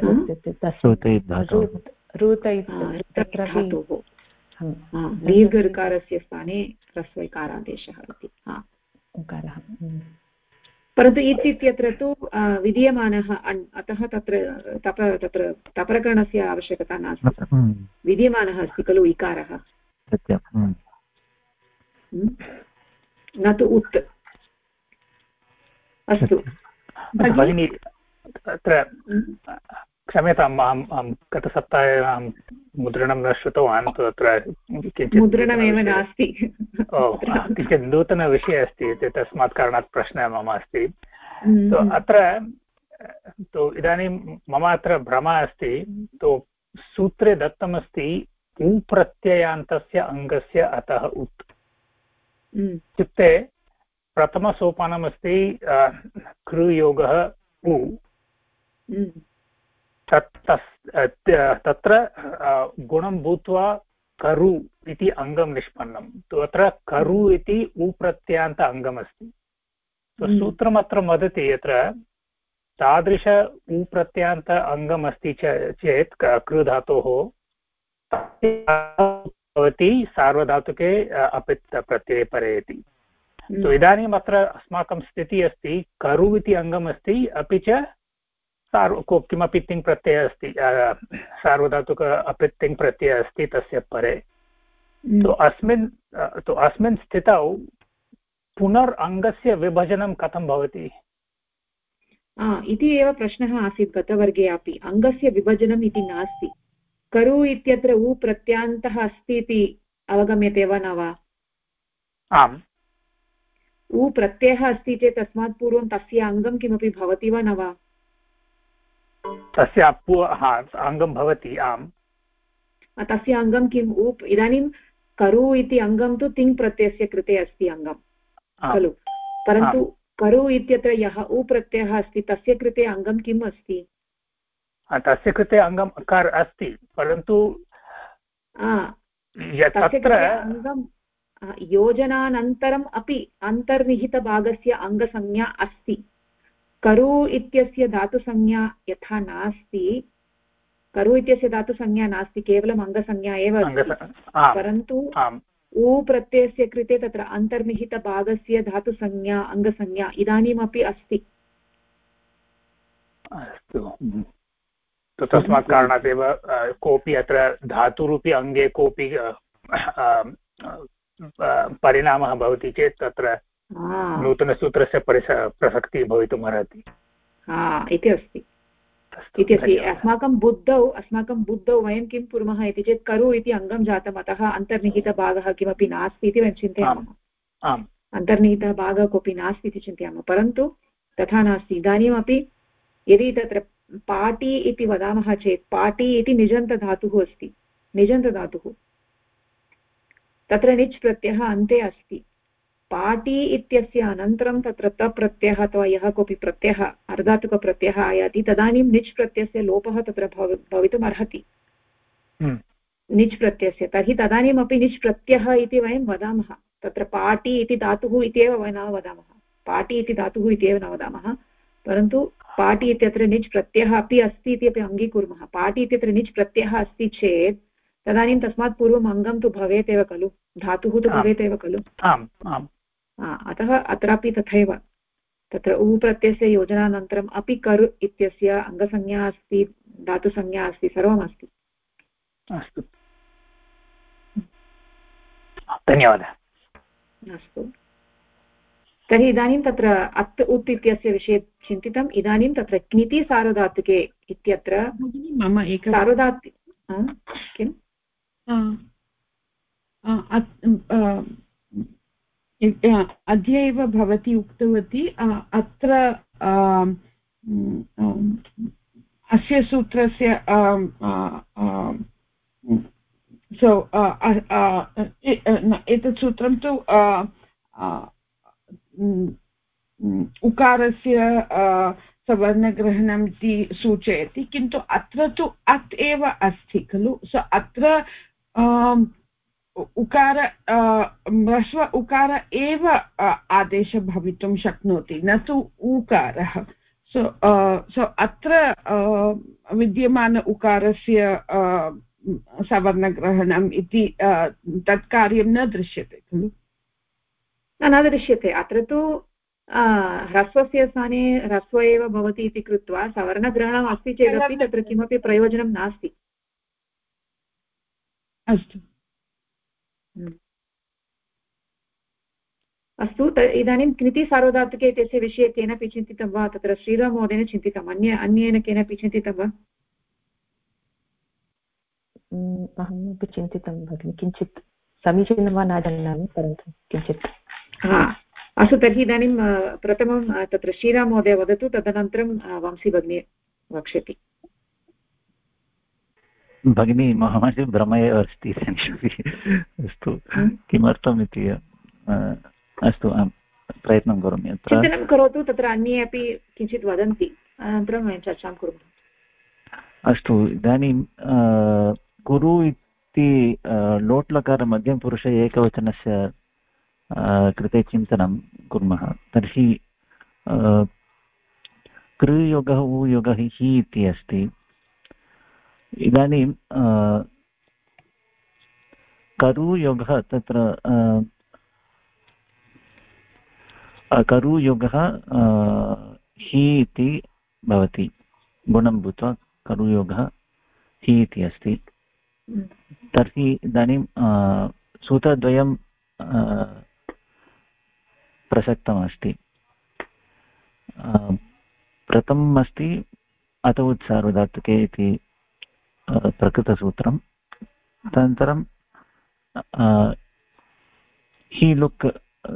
दीर्घऋकारस्य स्थाने ह्रस्वैकारादेशः इति उकारः परन्तु इत् इत्यत्र तु विधीयमानः अतः तत्र तप्रकरणस्य आवश्यकता नास्ति विधीयमानः अस्ति खलु इकारः न तु उत् अस्तु भगिनी तत्र क्षम्यताम् अहं गतसप्ताहे अहं मुद्रणं न श्रुतवान् तत्र किञ्चित् मुद्रणमेव नास्ति किञ्चित् नूतनविषयः अस्ति तस्मात् कारणात् प्रश्नः मम अस्ति अत्र इदानीं मम अत्र भ्रमः अस्ति सूत्रे दत्तमस्ति उ प्रत्ययान्तस्य अङ्गस्य अतः उत् इत्युक्ते प्रथमसोपानमस्ति कृयोगः उ तत्र गुणं भूत्वा करु इति अङ्गं निष्पन्नं अत्र करु इति उप्रत्ययान्त अङ्गमस्ति सूत्रमत्र वदति यत्र तादृश उप्रत्ययान्त अङ्गमस्ति चेत् कृ धातोः भवति सार्वधातुके अपित् प्रत्यये परे इति इदानीम् अत्र अस्माकं स्थितिः अस्ति करु इति अङ्गमस्ति अपि च किमपि तिङ् प्रत्ययः अस्ति सार्वधातुक अपि तिङ् प्रत्ययः अस्ति तस्य परे अस्मिन् स्थितौ पुनरङ्गस्य विभजनं कथं भवति इति एव प्रश्नः आसीत् गतवर्गे अपि अङ्गस्य विभजनम् इति नास्ति करु इत्यत्र उ प्रत्यान्तः अस्ति इति अवगम्यते वा न वा आम् उ प्रत्ययः अस्ति चेत् तस्मात् पूर्वं तस्य अङ्गं किमपि भवति वा न वा तस्य अङ्गं भवति आम् तस्य अङ्गं किम् उप् इदानीं करु इति अङ्गं तु तिङ् प्रत्ययस्य कृते अस्ति अङ्गं खलु परन्तु करु इत्यत्र यः उ प्रत्ययः अस्ति तस्य कृते अङ्गं किम् अस्ति तस्य कृते अङ्गम् अकार अस्ति परन्तु अङ्गं योजनानन्तरम् अपि अन्तर्निहितभागस्य अङ्गसंज्ञा अस्ति करु इत्यस्य धातुसंज्ञा यथा नास्ति करु इत्यस्य धातुसंज्ञा नास्ति केवलम् अङ्गसंज्ञा एव अस्ति परन्तु उ प्रत्ययस्य कृते तत्र अन्तर्निहितभागस्य धातुसंज्ञा अङ्गसंज्ञा इदानीमपि अस्ति अस्तु तस्मात् कारणात् एव कोऽपि अत्र धातुरूपी अङ्गे कोऽपि परिणामः भवति चेत् तत्र नूतनसूत्रस्य प्रसक्तिः भवितुमर्हति इति अस्ति अस्माकं बुद्धौ वयं किं कुर्मः इति चेत् करु इति अङ्गं जातम् अतः अन्तर्निहितभागः किमपि नास्ति इति वयं चिन्तयामः अन्तर्निहितभागः कोऽपि नास्ति इति चिन्तयामः परन्तु तथा नास्ति इदानीमपि यदि तत्र पाटी इति वदामः चेत् पाटी इति निजन्तधातुः अस्ति निजन्तधातुः तत्र निच् प्रत्ययः अन्ते अस्ति पाटी इत्यस्य अनन्तरं तत्र तप्रत्ययः अथवा यः कोऽपि प्रत्ययः अर्धातुकप्रत्ययः आयाति तदानीं निच् प्रत्ययस्य लोपः तत्र भवितुम् अर्हति निच् प्रत्ययस्य। तर्हि तदानीमपि निच् प्रत्ययः इति वयं वदामः। तत्र पाटी इति धातुः इत्येव न वदामः, पाटी इति धातुः इत्येव न वदामः, परन्तु पाटी इत्यत्र निच् प्रत्ययः अपि अस्ति इति अपि अङ्गीकुर्मः। पाटी इत्यत्र निच् प्रत्ययः अस्ति चेत् तदानीं तस्मात् पूर्वम् अङ्गं तु भवेत् एव खलु, धातुः तु भवेत् एव खलु। अतः अत्रापि तथैव तत्र उ प्रत्ययस्य योजनानन्तरम् अपि कर् इत्यस्य अङ्गसंज्ञा अस्ति, धातुसंज्ञा अस्ति, सर्वमस्ति। अस्तु, धन्यवादः। अस्तु, तर्हि इदानीं तत्र अत् उत् इत्यस्य विषये चिन्तितम्। इदानीं तत्र क्निति सार्वधातुके इत्यत्र मम एक सार्वधातु किम् अद्य एव भवती उक्तवती अत्र अस्य सूत्रस्य एतत् सूत्रं तु उकारस्य सवर्णग्रहणम् इति सूचयति, किन्तु अत्र तु अत् एव अस्ति खलु। सो अत्र उकार ह्रस्व उकार एव आदेशः भवितुं शक्नोति, न तु ऊकारः। सो अत्र विद्यमान उकारस्य सवर्णग्रहणम् इति तत् कार्यं न दृश्यते खलु। न दृश्यते। अत्र तु ह्रस्वस्य स्थाने ह्रस्व एव भवति इति कृत्वा सवर्णग्रहणम् अस्ति चेदपि तत्र किमपि प्रयोजनं नास्ति। अस्तु अस्तु, इदानीं क्निति सार्वधातुके इत्यस्य विषये केनापि चिन्तितं वा? तत्र श्रीराममहोदयेन चिन्तितम्, अन्येन केनापि चिन्तितं वा? अहमपि चिन्तितं भगिनि, किञ्चित् समीचीनं वा न जानामि, परन्तु किञ्चित्। अस्तु, तर्हि इदानीं प्रथमं तत्र श्रीराममहोदय वदतु, तदनन्तरं वंशी भगिनी वक्ष्यति। भगिनी महाशय भ्रम एव अस्ति अस्तु, किमर्थम् इति अस्तु, अहं प्रयत्नं करोमि। अत्र चिन्तनं करोतु, तत्र अन्ये अपि किञ्चित् वदन्ति, अनन्तरं वयं चर्चां कुर्मः। अस्तु, इदानीं कुरु इति लोट्लकार मध्यमपुरुष एकवचनस्य कृते चिन्तनं कुर्मः। तर्हि कृयोगः उयोगः हि इति अस्ति। इदानीं करुयोगः तत्र करुयोगः हि इति भवति, गुणं भूत्वा करुयोगः हि इति अस्ति। तर्हि इदानीं सूत्रद्वयं प्रसक्तमस्ति। प्रथमम् अस्ति अत उत्सार्वधातुके इति प्रकृतसूत्रं। तदनन्तरं हि लुक्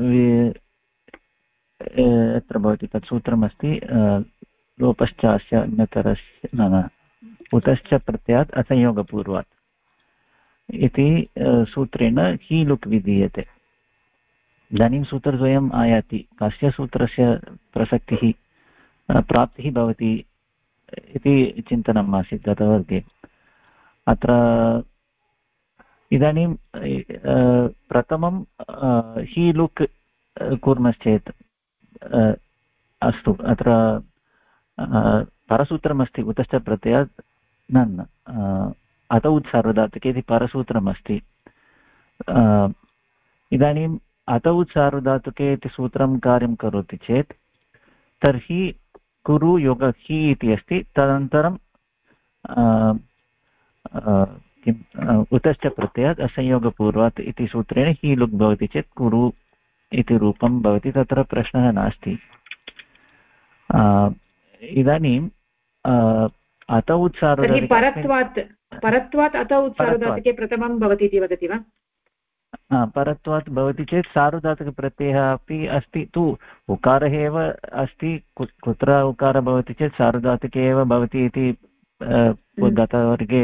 यत्र भवति तत् सूत्रमस्ति लोपश्चास्य अन्यतरस्य न उतश्च प्रत्ययात् असंयोगपूर्वात् इति सूत्रेण हि लुक् विधीयते। इदानीं सूत्रद्वयम् आयाति, कस्य सूत्रस्य प्रसक्तिः प्राप्तिः भवति इति चिन्तनम् आसीत् गतवर्गे। अत्र इदानीं प्रथमं हि लुक् कुर्मश्चेत् अस्तु, अत्र परसूत्रमस्ति उतश्च प्रत्ययात् न अत उत्सार्वधातुके इति परसूत्रमस्ति। इदानीम् अत उत्सार्वधातुके इति सूत्रं कार्यं करोति चेत् तर्हि कुरु योग हि इति अस्ति। तदनन्तरं किम् उतश्च प्रत्ययात् असंयोगपूर्वात् इति सूत्रेण हि लुक् भवति चेत् कुरु इति रूपं भवति, तत्र प्रश्नः नास्ति। इदानीं अत उत्सार्वधातुके परत्वात् अत उत्सार्वधातुके प्रथमं भवति इति वदति वा? परत्वात् भवति चेत् सार्वधातुकप्रत्ययः अपि अस्ति तु, उकारः एव अस्ति, कुत्र उकारः भवति चेत् सार्वधातुके एव भवति इति गतवर्गे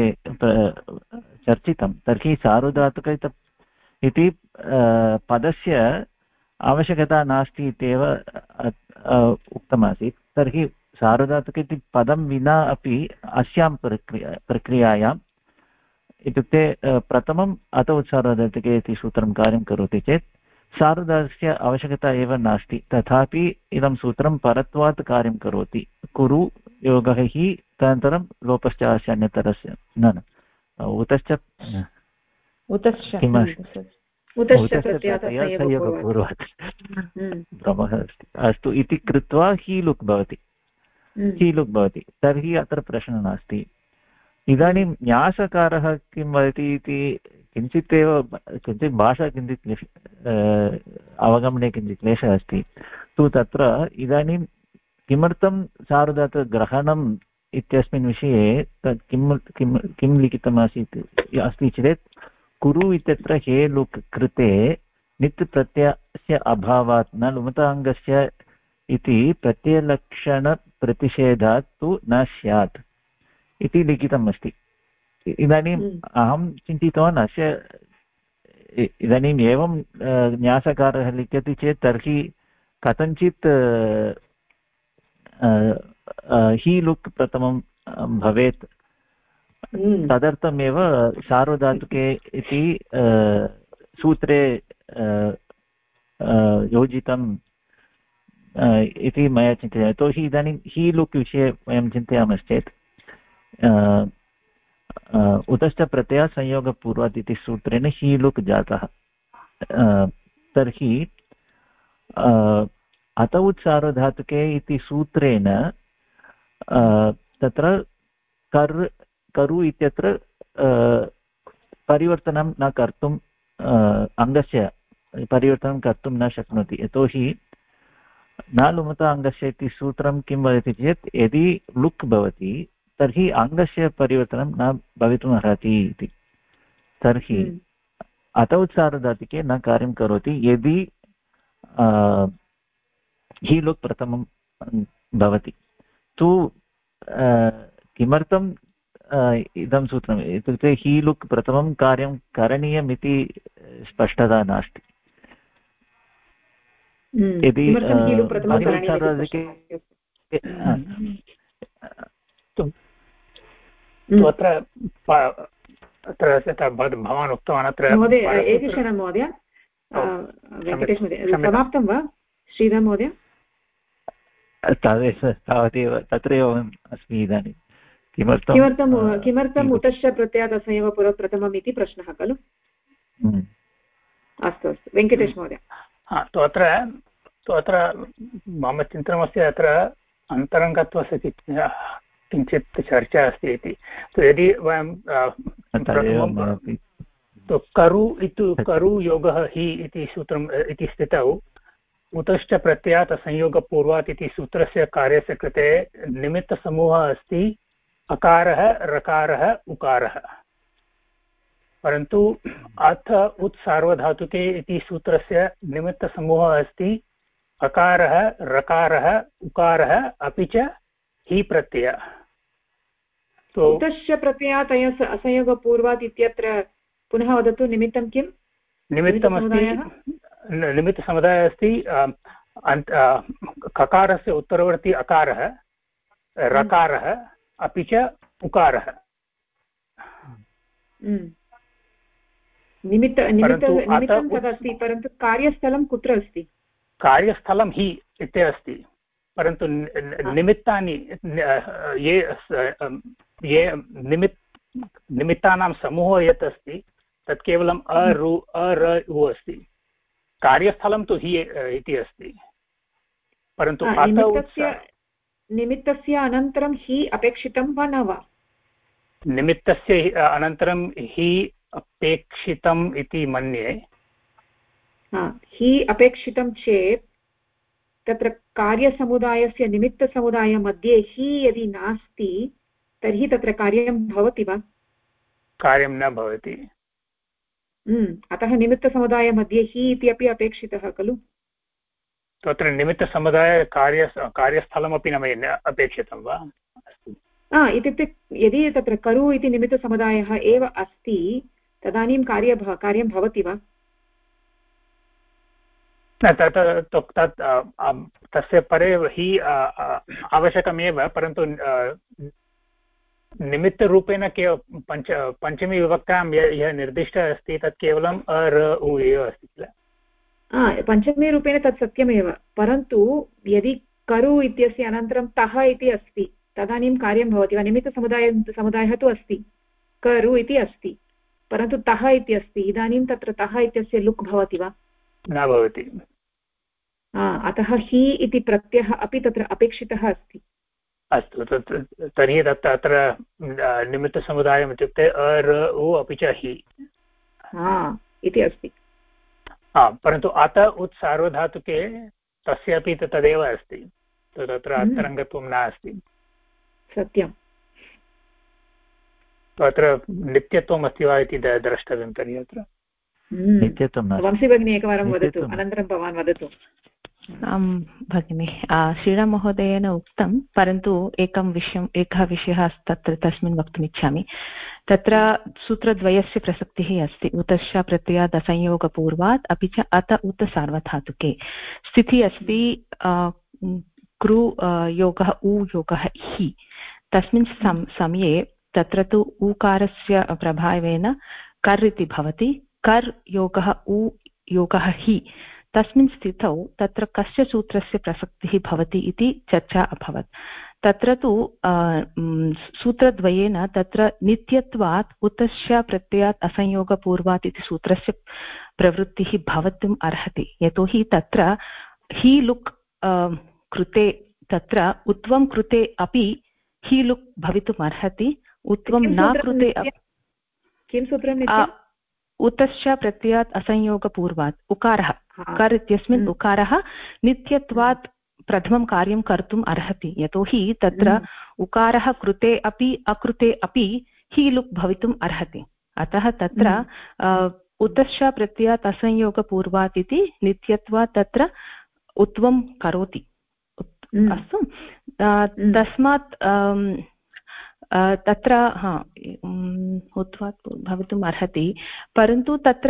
चर्चितं। तर्हि सार्वधातुक इति पदस्य आवश्यकता नास्ति इत्येव उक्तमासीत्। तर्हि सार्वधातुक इति पदं विना अपि अस्यां प्रक्रियायाम् इत्युक्ते प्रथमम् अत उत्सार्वधातुके इति सूत्रं कार्यं करोति चेत् सार्वधातुकस्य आवश्यकता एव नास्ति, तथापि इदं सूत्रं परत्वात् कार्यं करोति। कुरु योगः हि तदनन्तरं लोपश्च अस्य अन्यतरस्य न उतश्च संयोगपूर्वात् भ्रमः अस्ति। अस्तु इति कृत्वा ही लुक् भवति, ही लुक् भवति। तर्हि अत्र प्रश्नः नास्ति। इदानीं न्यासकारः किं वदति इति किञ्चित् एव किञ्चित् भाषा किञ्चित् अवगमने किञ्चित् क्लेशः अस्ति तु तत्र। इदानीं किमर्थं सार्वधातुकग्रहणम् इत्यस्मिन् विषये तत् किं लिखितमासीत् अस्ति चेत् कुरु इत्यत्र हे लुक् कृते नित् प्रत्ययस्य अभावात् न लुमताङ्गस्य इति प्रत्ययलक्षणप्रतिषेधात् तु न स्यात् इति लिखितम् अस्ति। इदानीम् अहं चिन्तितवान् अस्य इदानीम् एवं न्यासकारः लिखति चेत् तर्हि कथञ्चित् ही लुक् प्रथमं भवेत्, तदर्थमेव सार्वधातुके इति सूत्रे योजितम् इति मया चिन्त्यते। यतोहि इदानीं ही लुक् विषये वयं चिन्तयामश्चेत् उतश्च प्रत्ययः संयोगपूर्वात् इति सूत्रेण ही लुक् जातः। तर्हि अत उत् सार्वधातुके इति सूत्रेण तत्र करु इत्यत्र परिवर्तनं न कर्तुम् अङ्गस्य परिवर्तनं कर्तुं न शक्नोति। यतोहि न लुमता अङ्गस्य इति सूत्रं किं वदति चेत् यदि लुक् भवति तर्हि अङ्गस्य परिवर्तनं न भवितुम् अर्हति इति। तर्हि अत उत्सारधातुके न कार्यं करोति यदि ही लुक् प्रथमं भवति तु किमर्थम् इदं सूत्रम् इत्युक्ते ही लुक् प्रथमं कार्यं करणीयम् इति स्पष्टता नास्ति। यदि अत्र भवान् उक्तवान् अत्र एकक्षणं महोदय, वेङ्कटेश महोदय समाप्तं वा? श्रीराम महोदय तावदेव तत्रैव अस्मि इदानीं। किमर्थम् उतश्च प्रत्ययात् असंयोगः पूर्वं प्रथमम् इति प्रश्नः खलु? अस्तु अस्तु वेङ्कटेश महोदय। अत्र मम चिन्तनमस्ति अत्र अन्तरङ्गत्वस्य किञ्चित् चर्चा अस्ति इति। यदि वयं करु योगः हि इति सूत्रम् इति स्थितौ उतश्च प्रत्ययात् संयोगपूर्वात् इति सूत्रस्य कार्यस्य कृते निमित्तसमूहः अस्ति अकारः रकारः उकारः। परन्तु अथ उत् सार्वधातुके इति सूत्रस्य निमित्तसमूहः अस्ति अकारः रकारः उकारः अपि च ही प्रत्ययः। उतश्च प्रत्ययात् असंयोगपूर्वात् इत्यत्र पुनः वदतु निमित्तं किम्? निमित्तमस्ति निमित्तसमुदायः अस्ति ककारस्य उत्तरवर्ती अकारः रकारः अपि च उकारः। निमित्तं तदस्ति, परन्तु कार्यस्थलं कुत्र अस्ति? कार्यस्थलं हि इति अस्ति, परन्तु निमित्तानि ये निमित्तानां समूहः यत् अस्ति तत् केवलम् अर उ अस्ति। कार्यस्थलं तु हि इति अस्ति, परन्तु निमित्तस्य अनन्तरं हि अपेक्षितं वा न वा? निमित्तस्य अनन्तरं हि अपेक्षितम् इति मन्ये। हि अपेक्षितं चेत् तत्र कार्यसमुदायस्य निमित्तसमुदायमध्ये हि यदि नास्ति तर्हि तत्र कार्यं भवति वा? कार्यं न भवति। अतः निमित्तसमुदायमध्ये हि इति अपि अपेक्षितः खलु? तत्र निमित्तसमुदाय कार्यस्थलमपि न अपेक्षितं वा? इत्युक्ते यदि तत्र करु इति निमित्तसमुदायः एव अस्ति तदानीं कार्यं भवति वा? तस्य परे हि आवश्यकमेव, परन्तु निमित्तरूपेण पञ्चमी विभक्तां यः निर्दिष्टः अस्ति तत् केवलम् अर उ एव अस्ति किल। पञ्चमी रूपेण तत् सत्यमेव, परन्तु यदि करु इत्यस्य अनन्तरं तः इति अस्ति तदानीं कार्यं भवति वा? निमित्तसमुदायः तु अस्ति, करु इति अस्ति, परन्तु तः इति अस्ति, इदानीं तत्र तः इत्यस्य लुक् भवति वा? न भवति। अतः हि इति प्रत्ययः अपि तत्र अपेक्षितः अस्ति। अस्तु, तर्हि तत्र अत्र निमित्तसमुदायम् इत्युक्ते अर उ अपि च हि इति अस्ति। परन्तु अत उत् सार्वधातुके तस्यापि तदेव अस्ति, तत्र अन्तरङ्गत्वं नास्ति। सत्यम्। अत्र नित्यत्वम् अस्ति वा इति द्रष्टव्यं तर्हि अत्र। नित्यत्वं वंशी भगिनी एकवारं वदतु, अनन्तरं भवान् वदतु। आं भगिनि, श्रीराममहोदयेन उक्तं, परन्तु एकः विषयः तत्र तस्मिन् वक्तुमिच्छामि। तत्र सूत्रद्वयस्य प्रसक्तिः अस्ति, उतश्च प्रत्ययात् असंयोगपूर्वात् अपि च अत उत सार्वधातुके। स्थितिः अस्ति कृ योगः उ योगः हि। तस्मिन् समये तत्र तु ऊकारस्य प्रभावेन कर् इति भवति, कर् योगः उ योगः हि। तस्मिन् स्थितौ तत्र कस्य सूत्रस्य प्रसक्तिः भवति इति चर्चा अभवत्। तत्र तु सूत्रद्वयेन तत्र नित्यत्वात् उतश्च प्रत्ययात् असंयोगपूर्वात् इति सूत्रस्य प्रवृत्तिः भवितुम् अर्हति, यतोहि तत्र हि लुक् कृते तत्र उत्वं कृते अपि हि लुक् भवितुम् अर्हति, उत्वं न कृते किं सूत्रं? उतश्च प्रत्ययात् असंयोगपूर्वात् उकारः, कर् इत्यस्मिन् उकारः नित्यत्वात् प्रथमं कार्यं कर्तुम् अर्हति, यतोहि तत्र उकारः कृते अपि अकृते अपि हि लुक् भवितुम् अर्हति। अतः तत्र उतश्च प्रत्ययात् असंयोगपूर्वात् इति नित्यत्वात् तत्र उत्वं करोति। अस्तु, तस्मात् तत्र उत्वात् भवितुम् अर्हति, परन्तु तत्र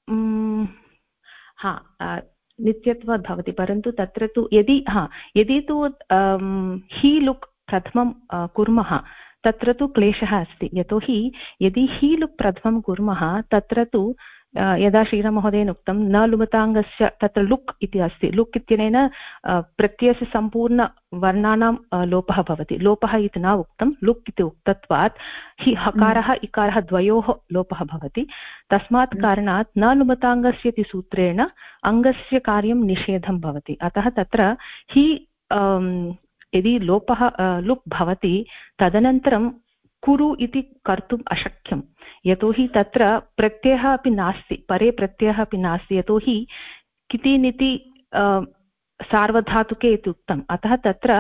नित्यत्वात् भवति, परन्तु तत्र तु यदि तु हि लुक् प्रथमं कुर्मः तत्र तु क्लेशः अस्ति, यतोहि यदि हि लुक् प्रथमं कुर्मः तत्र तु यदा श्रीराममहोदयेन उक्तं न लुमताङ्गस्य तत्र लुक् इति अस्ति, लुक् इत्यनेन प्रत्ययस्य सम्पूर्णवर्णानां लोपः भवति। लोपः इति न उक्तं, लुक् इति उक्तत्वात् हि हकारः इकारः द्वयोः लोपः भवति। तस्मात् कारणात् न लुमताङ्गस्य इति सूत्रेण अङ्गस्य कार्यं निषेधं भवति। अतः तत्र हि यदि लुक् भवति तदनन्तरं कुरु इति कर्तुम् अशक्यं, यतोहि तत्र प्रत्ययः अपि नास्ति, परे प्रत्ययः अपि नास्ति, यतोहि किति निति सार्वधातुके इति उक्तम्। अतः तत्र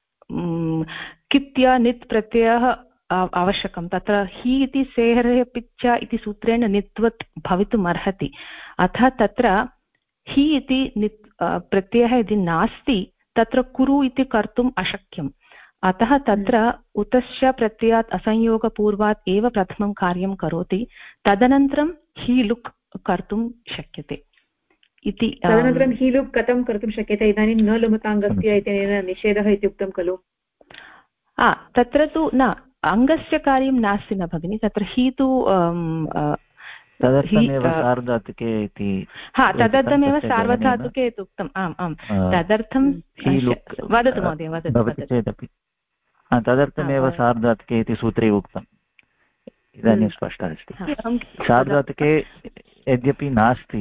कित्य नित् प्रत्ययः आवश्यकं। तत्र हि इति सेहरे अपि च इति सूत्रेण नित्वत् भवितुम् अर्हति। अतः तत्र हि इति प्रत्ययः यदि नास्ति तत्र कुरु इति कर्तुम् अशक्यम्। अतः तत्र उतश्च प्रत्ययात् असंयोगपूर्वात् एव प्रथमं कार्यं करोति, तदनन्तरं हि लुक् कर्तुं शक्यते इति। तदनन्तरं हि लुक् कथं कर्तुं शक्यते? इदानीं न लुमताङ्गस्य इत्यनेन निषेधः इति उक्तं खलु। तत्र तु न अङ्गस्य कार्यं नास्ति न भगिनि, तत्र हि तु तदर्थमेव सार्वधातुके इति। तदर्थमेव सार्वधातुके इति उक्तम्। आम् आम्, तदर्थं वदतु महोदय, वदतु चेदपि तदर्थमेव सार्वधातुके इति सूत्रे उक्तम्। इदानीं स्पष्टः अस्ति। सार्वधातुके यद्यपि नास्ति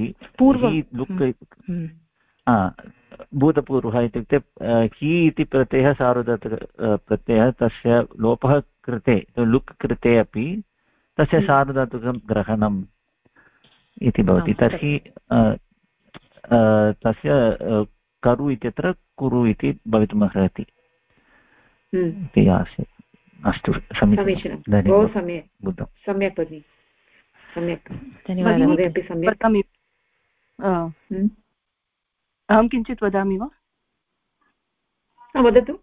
भूतपूर्वः इत्युक्ते हि इति प्रत्ययः सार्वधातुक प्रत्ययः, तस्य लोपः कृते लुक् कृते अपि तस्य सार्वधातुकं ग्रहणम् इति भवति। तर्हि तस्य करु इत्यत्र कुरु इति भवितुमर्हति इति आसीत्। अस्तु, समीचीनं, धन्यवादः। सम्यक् भगिनि, सम्यक्, अहं किञ्चित् वदामि वा? वदतु।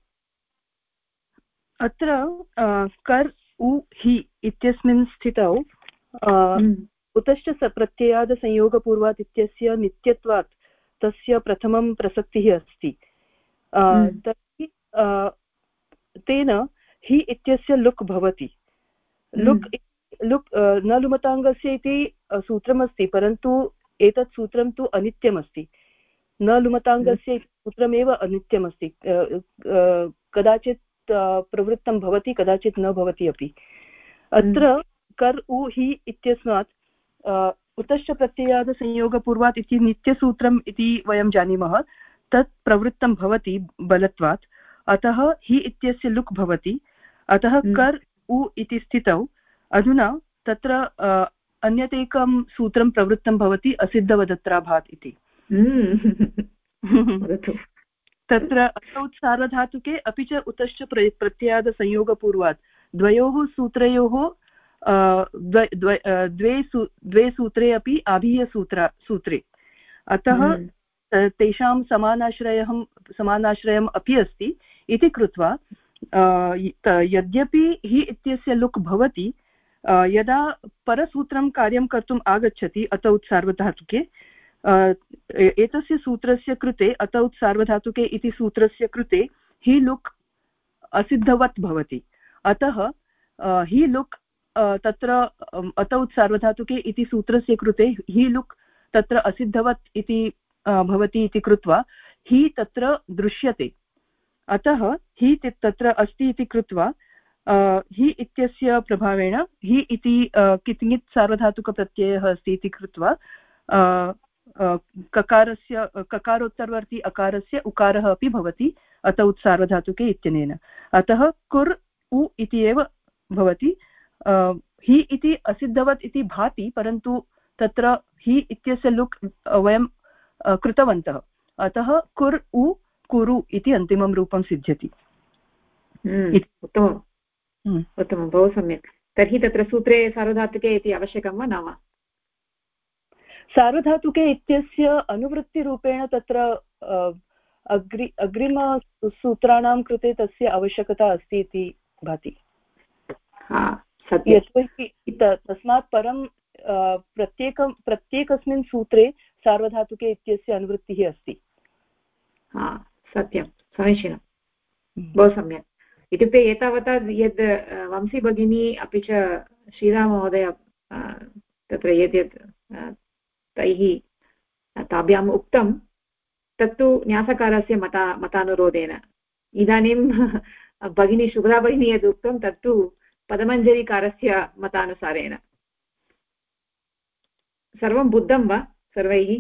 अत्र कर् उ हि इत्यस्मिन् स्थितौ उतश्च प्रत्ययाद संयोगपूर्वात् इत्यस्य नित्यत्वात् तस्य प्रथमं प्रसक्तिः अस्ति तर्हि तेन हि इत्यस्य लुक् भवति लुक् न लुमताङ्गस्य इति सूत्रमस्ति परन्तु एतत् सूत्रं तु अनित्यमस्ति न लुमताङ्गस्य सूत्रमेव अनित्यमस्ति कदाचित् प्रवृत्तं भवति कदाचित् न भवति अपि अत्र कर् उ हि इत्यस्मात् उतश्च प्रत्ययादसंयोगपूर्वात् इति नित्यसूत्रम् इति वयं जानीमः तत् प्रवृत्तं भवति बलत्वात् अतः हि इत्यस्य लुक् भवति अतः कर् उ इति स्थितौ अधुना तत्र अन्यत् एकं सूत्रं प्रवृत्तं भवति असिद्धवदत्राभात् इति तत्र असौत् सार्वधातुके अपि च उतश्च प्रत्ययादसंयोगपूर्वात् द्वयोः सूत्रयोः द्वे सूत्रे अपि आभीयसूत्रे अतः तेषां समानाश्रयम् अपि अस्ति इति कृत्वा यद्यपि हि इत्यस्य लुक् भवति यदा परसूत्रं कार्यं कर्तुम् आगच्छति अतौत् सार्वधातुके एतस्य सूत्रस्य कृते अतौत् सार्वधातुके इति सूत्रस्य कृते हि लुक् असिद्धवत् भवति अतः हि लुक् तत्र अतौत् सार्वधातुके इति सूत्रस्य कृते हि लुक् तत्र असिद्धवत् इति भवति इति कृत्वा हि तत्र दृश्यते अतः हि तत्र अस्ति इति कृत्वा हि इत्यस्य प्रभावेण हि इति कित्ङित् सार्वधातुकप्रत्ययः अस्ति इति कृत्वा ककारोत्तरवर्ती अकारस्य उकारः अपि भवति अतौत् सार्वधातुके इत्यनेन अतः कुर् उ इति एव भवति हि इति असिद्धवत् इति भाति परन्तु तत्र हि इत्यस्य लुक् वयं कृतवन्तः अतः कुर् उ कुरु इति अन्तिमं रूपं सिद्ध्यति उत्तमम् उत्तमं बहु सम्यक् तर्हि तत्र सूत्रे सार्वधातुके इति आवश्यकं वा न वा सार्वधातुके इत्यस्य अनुवृत्तिरूपेण तत्र अग्रिमसूत्राणां कृते तस्य आवश्यकता अस्ति इति भाति यतोहि तस्मात् परं प्रत्येकस्मिन् सूत्रे सार्वधातुके इत्यस्य अनुवृत्तिः अस्ति सत्यं समीचीनं बहु सम्यक् इत्युक्ते एतावता यद् वंशी भगिनी अपि च श्रीराममहोदय तत्र यद् तैः ताभ्याम् उक्तं तत्तु न्यासकारस्य मतानुरोधेन इदानीं भगिनी शुभदा भगिनी यद् उक्तं तत्तु पदमञ्जरीकारस्य मतानुसारेण सर्वं बुद्धं वा सर्वैः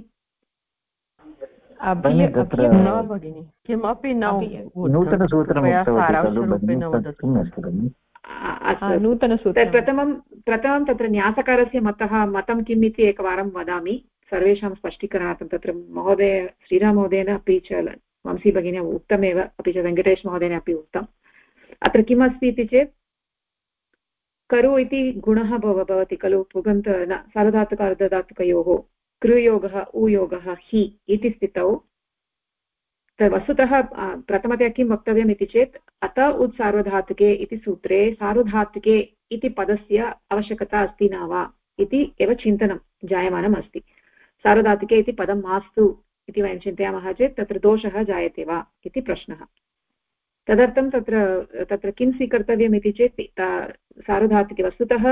किमपि प्रथमं तत्र न्यासकारस्य मतं किम् इति एकवारं वदामि सर्वेषां स्पष्टीकरणार्थं तत्र महोदय श्रीराममहोदयेन अपि च वंशी भगिन्या उक्तमेव अपि च वेङ्कटेश महोदयेन अपि उक्तम् अत्र किमस्ति इति चेत् करु इति गुणः भवति खलु पुगन्त सार्वधातुक अर्धधातुकयोः कृयोगः उयोगः हि इति स्थितौ वस्तुतः प्रथमतया किं वक्तव्यम् इति चेत् अत उत् सार्वधातुके इति सूत्रे सार्वधातुके इति पदस्य आवश्यकता अस्ति न वा इति एव चिन्तनं जायमानम् अस्ति सार्वधातुके इति पदं मास्तु इति वयं चिन्तयामः चेत् तत्र दोषः जायते वा इति प्रश्नः तदर्थं तत्र किं स्वीकर्तव्यम् इति चेत् सार्वधातुके वस्तुतः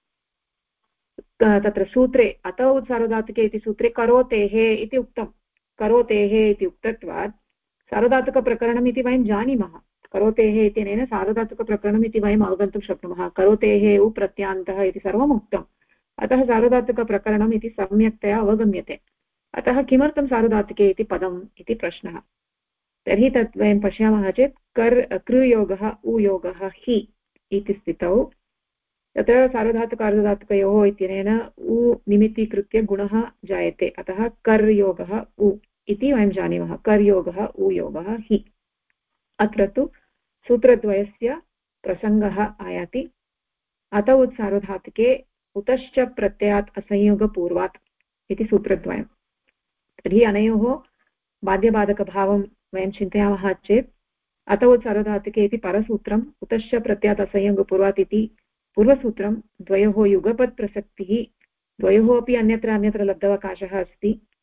तत्र सूत्रे अत उत् सार्वधातुके इति सूत्रे करोतेः इति उक्तं करोतेः इति उक्तत्वात् सार्वधातुकप्रकरणम् इति वयं जानीमः करोतेः इत्यनेन सार्वधातुकप्रकरणम् इति वयम् अवगन्तुं शक्नुमः करोतेः उ प्रत्यान्तः इति सर्वम् उक्तम् अतः सार्वधातुकप्रकरणम् इति सम्यक्तया अवगम्यते अतः किमर्थं सार्वधातुके इति पदम् इति प्रश्नः तर्हि तत् वयं पश्यामः चेत् कृयोगः उयोगः हि इति स्थितौ तत्र सार्वधातुकार्धधातुकयोः इत्यनेन उ निमित्तीकृत्य गुणः जायते अतः कर्योगः उ इति वयं जानीमः कर्योगः उयोगः हि अत्र तु सूत्रद्वयस्य प्रसङ्गः आयाति अत उत् सार्वधातुके उतश्च प्रत्ययात् असंयोगपूर्वात् इति सूत्रद्वयं तर्हि अनयोः बाध्यबाधकभावं वयं चिन्तयामः चेत् अत उत् सार्वधातुके इति परसूत्रम् उतश्च प्रत्ययात् असंयोगपूर्वात् इति पूर्वसूत्रं द्वयोः युगपत् प्रसक्तिः द्वयोः अपि अन्यत्र लब्धावकाशः अस्ति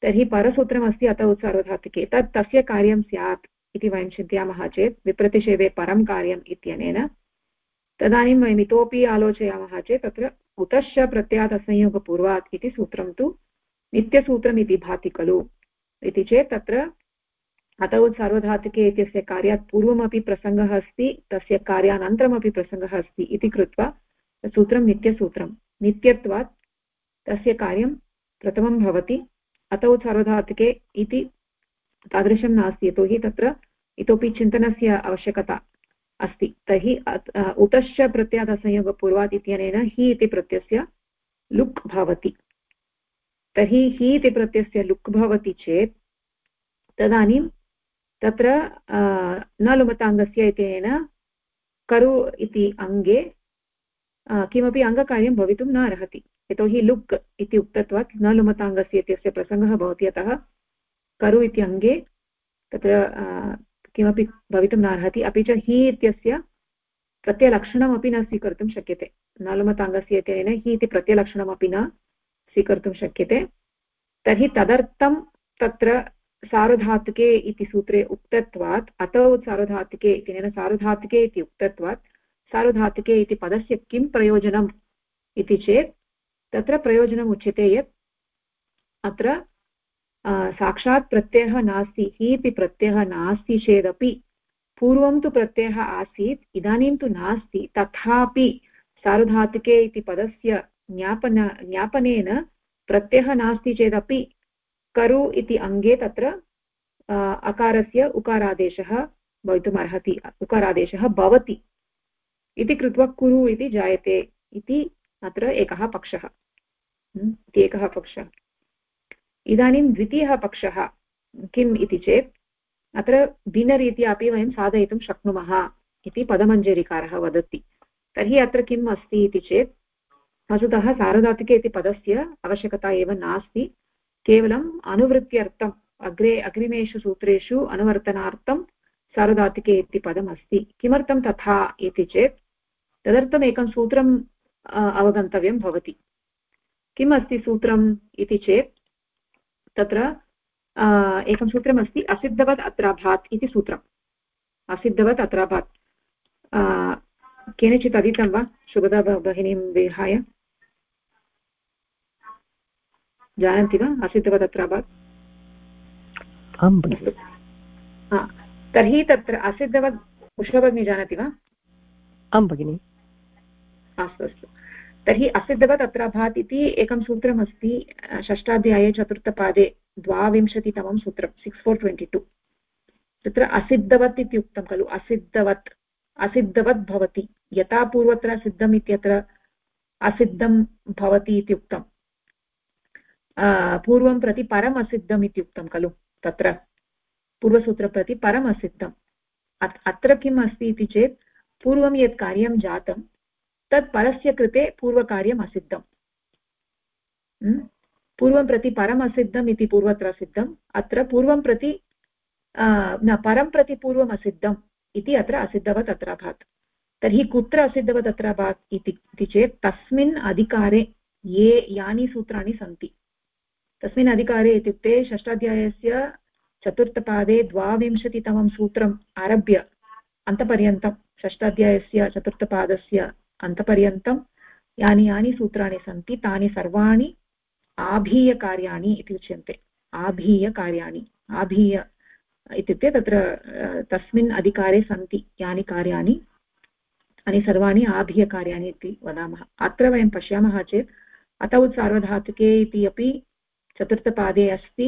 तर्हि परसूत्रमस्ति अत उत्सार्वधातुके तत् तस्य कार्यं स्यात् इति वयं चिन्तयामः चेत् विप्रतिषेधे परं कार्यम् इत्यनेन तदानीं वयम् इतोपि आलोचयामः चेत् तत्र उतश्च प्रत्यात् असंयोगपूर्वात् इति सूत्रं तु नित्यसूत्रम् इति भाति खलु इति चेत् तत्र अत उत्सार्वधातुके इत्यस्य कार्यात् पूर्वमपि प्रसङ्गः अस्ति तस्य कार्यानन्तरमपि प्रसङ्गः अस्ति इति कृत्वा सूत्रं नित्यसूत्रं नित्यत्वात् तस्य कार्यं प्रथमं भवति अत उत्सार्वधातुके इति तादृशं नास्ति यतोहि तत्र इतोपि चिन्तनस्य आवश्यकता अस्ति तर्हि उतश्च प्रत्यात् असंयोगपूर्वात् इत्यनेन हि इति प्रत्ययस्य लुक् भवति तर्हि हि इति प्रत्ययस्य लुक् भवति चेत् तदानीं तत्र न लुमताङ्गस्य इत्यनेन करु इति अङ्गे किमपि अङ्गकार्यं भवितुं न अर्हति यतोहि लुक् इति उक्तत्वात् न लुमताङ्गस्य इत्यस्य प्रसङ्गः भवति अतः करु इति अङ्गे तत्र किमपि भवितुं न अर्हति अपि च हि इत्यस्य प्रत्ययलक्षणमपि न स्वीकर्तुं शक्यते न लुमताङ्गस्य इत्यनेन हि इति प्रत्ययलक्षणमपि न स्वीकर्तुं शक्यते तर्हि तदर्थं तत्र सार्वधातुके इति सूत्रे उक्तत्वात् अत सार्वधातुके इत्यनेन सार्वधातुके इति उक्तत्वात् सार्वधातुके इति पदस्य किं प्रयोजनम् इति चेत् तत्र प्रयोजनम् उच्यते यत् अत्र साक्षात् प्रत्ययः नास्ति हि इति प्रत्ययः नास्ति चेदपि पूर्वं तु प्रत्ययः आसीत् इदानीं तु नास्ति तथापि सार्वधातुके इति पदस्य ज्ञापनेन प्रत्ययः नास्ति चेदपि करु इति अङ्गे तत्र अकारस्य उकारादेशः भवितुम् अर्हति उकारादेशः भवति इति कृत्वा कुरु इति जायते इति अत्र एकः पक्षः इदानीं द्वितीयः पक्षः किम् इति चेत् अत्र भिन्नरीत्या अपि वयं साधयितुं शक्नुमः इति पदमञ्जरीकारः वदति तर्हि अत्र किम् अस्ति इति चेत् वस्तुतः सार्वधातुके इति पदस्य आवश्यकता एव नास्ति केवलम् अनुवृत्त्यर्थम् अग्रिमेषु सूत्रेषु अनुवर्तनार्थं सार्वधातुके इति पदम् अस्ति किमर्थं तथा इति चेत् तदर्थम् एकं सूत्रम् अवगन्तव्यं भवति किम् अस्ति सूत्रम् इति चेत् तत्र एकं सूत्रमस्ति असिद्धवत् अत्राभात् इति सूत्रम् असिद्धवत् अत्राभात् केनचित् अधीतं वा शुभदा भगिनीं विहाय जानन्ति वा असिद्धवत् अत्राभात् तर्हि तत्र असिद्धवत् पुष्पभगिनी जानाति वा आं भगिनि अस्तु अस्तु तर्हि असिद्धवत् अत्राभात् इति एकं सूत्रमस्ति षष्ठाध्याये चतुर्थपादे 22तमं सूत्रं 6422 तत्र असिद्धवत् इति उक्तं खलु असिद्धवत् भवति यथा पूर्वत्र सिद्धम् इत्यत्र असिद्धं भवति इति उक्तं पूर्वं प्रति परम् असिद्धम् इति उक्तं खलु तत्र पूर्वसूत्रं प्रति परम् असिद्धम् अत्र किम् अस्ति इति चेत् पूर्वं यत् कार्यं जातं तत् परस्य कृते पूर्वकार्यम् असिद्धम् पूर्वं प्रति परम् असिद्धम् इति पूर्वत्र सिद्धम् अत्र पूर्वं प्रति न परं प्रति पूर्वम् असिद्धम् इति अत्र असिद्धवत् अत्राभात् तर्हि कुत्र असिद्धवत् अत्राभात् इति चेत् तस्मिन् अधिकारे यानि सूत्राणि सन्ति तस्मिन् अधिकारे इत्युक्ते षष्ठाध्यायस्य चतुर्थपादे 22तमं सूत्रम् आरभ्य अन्तपर्यन्तं षष्ठाध्यायस्य चतुर्थपादस्य अन्तपर्यन्तं यानि सूत्राणि सन्ति तानि सर्वाणि आभीयकार्याणि इति उच्यन्ते आभीयकार्याणि आभीय इत्युक्ते तत्र तस्मिन् अधिकारे सन्ति यानि कार्याणि तानि सर्वाणि आभीयकार्याणि इति वदामः अत्र वयं पश्यामः चेत् अत सार्वधातुके इति अपि चतुर्थपादे अस्ति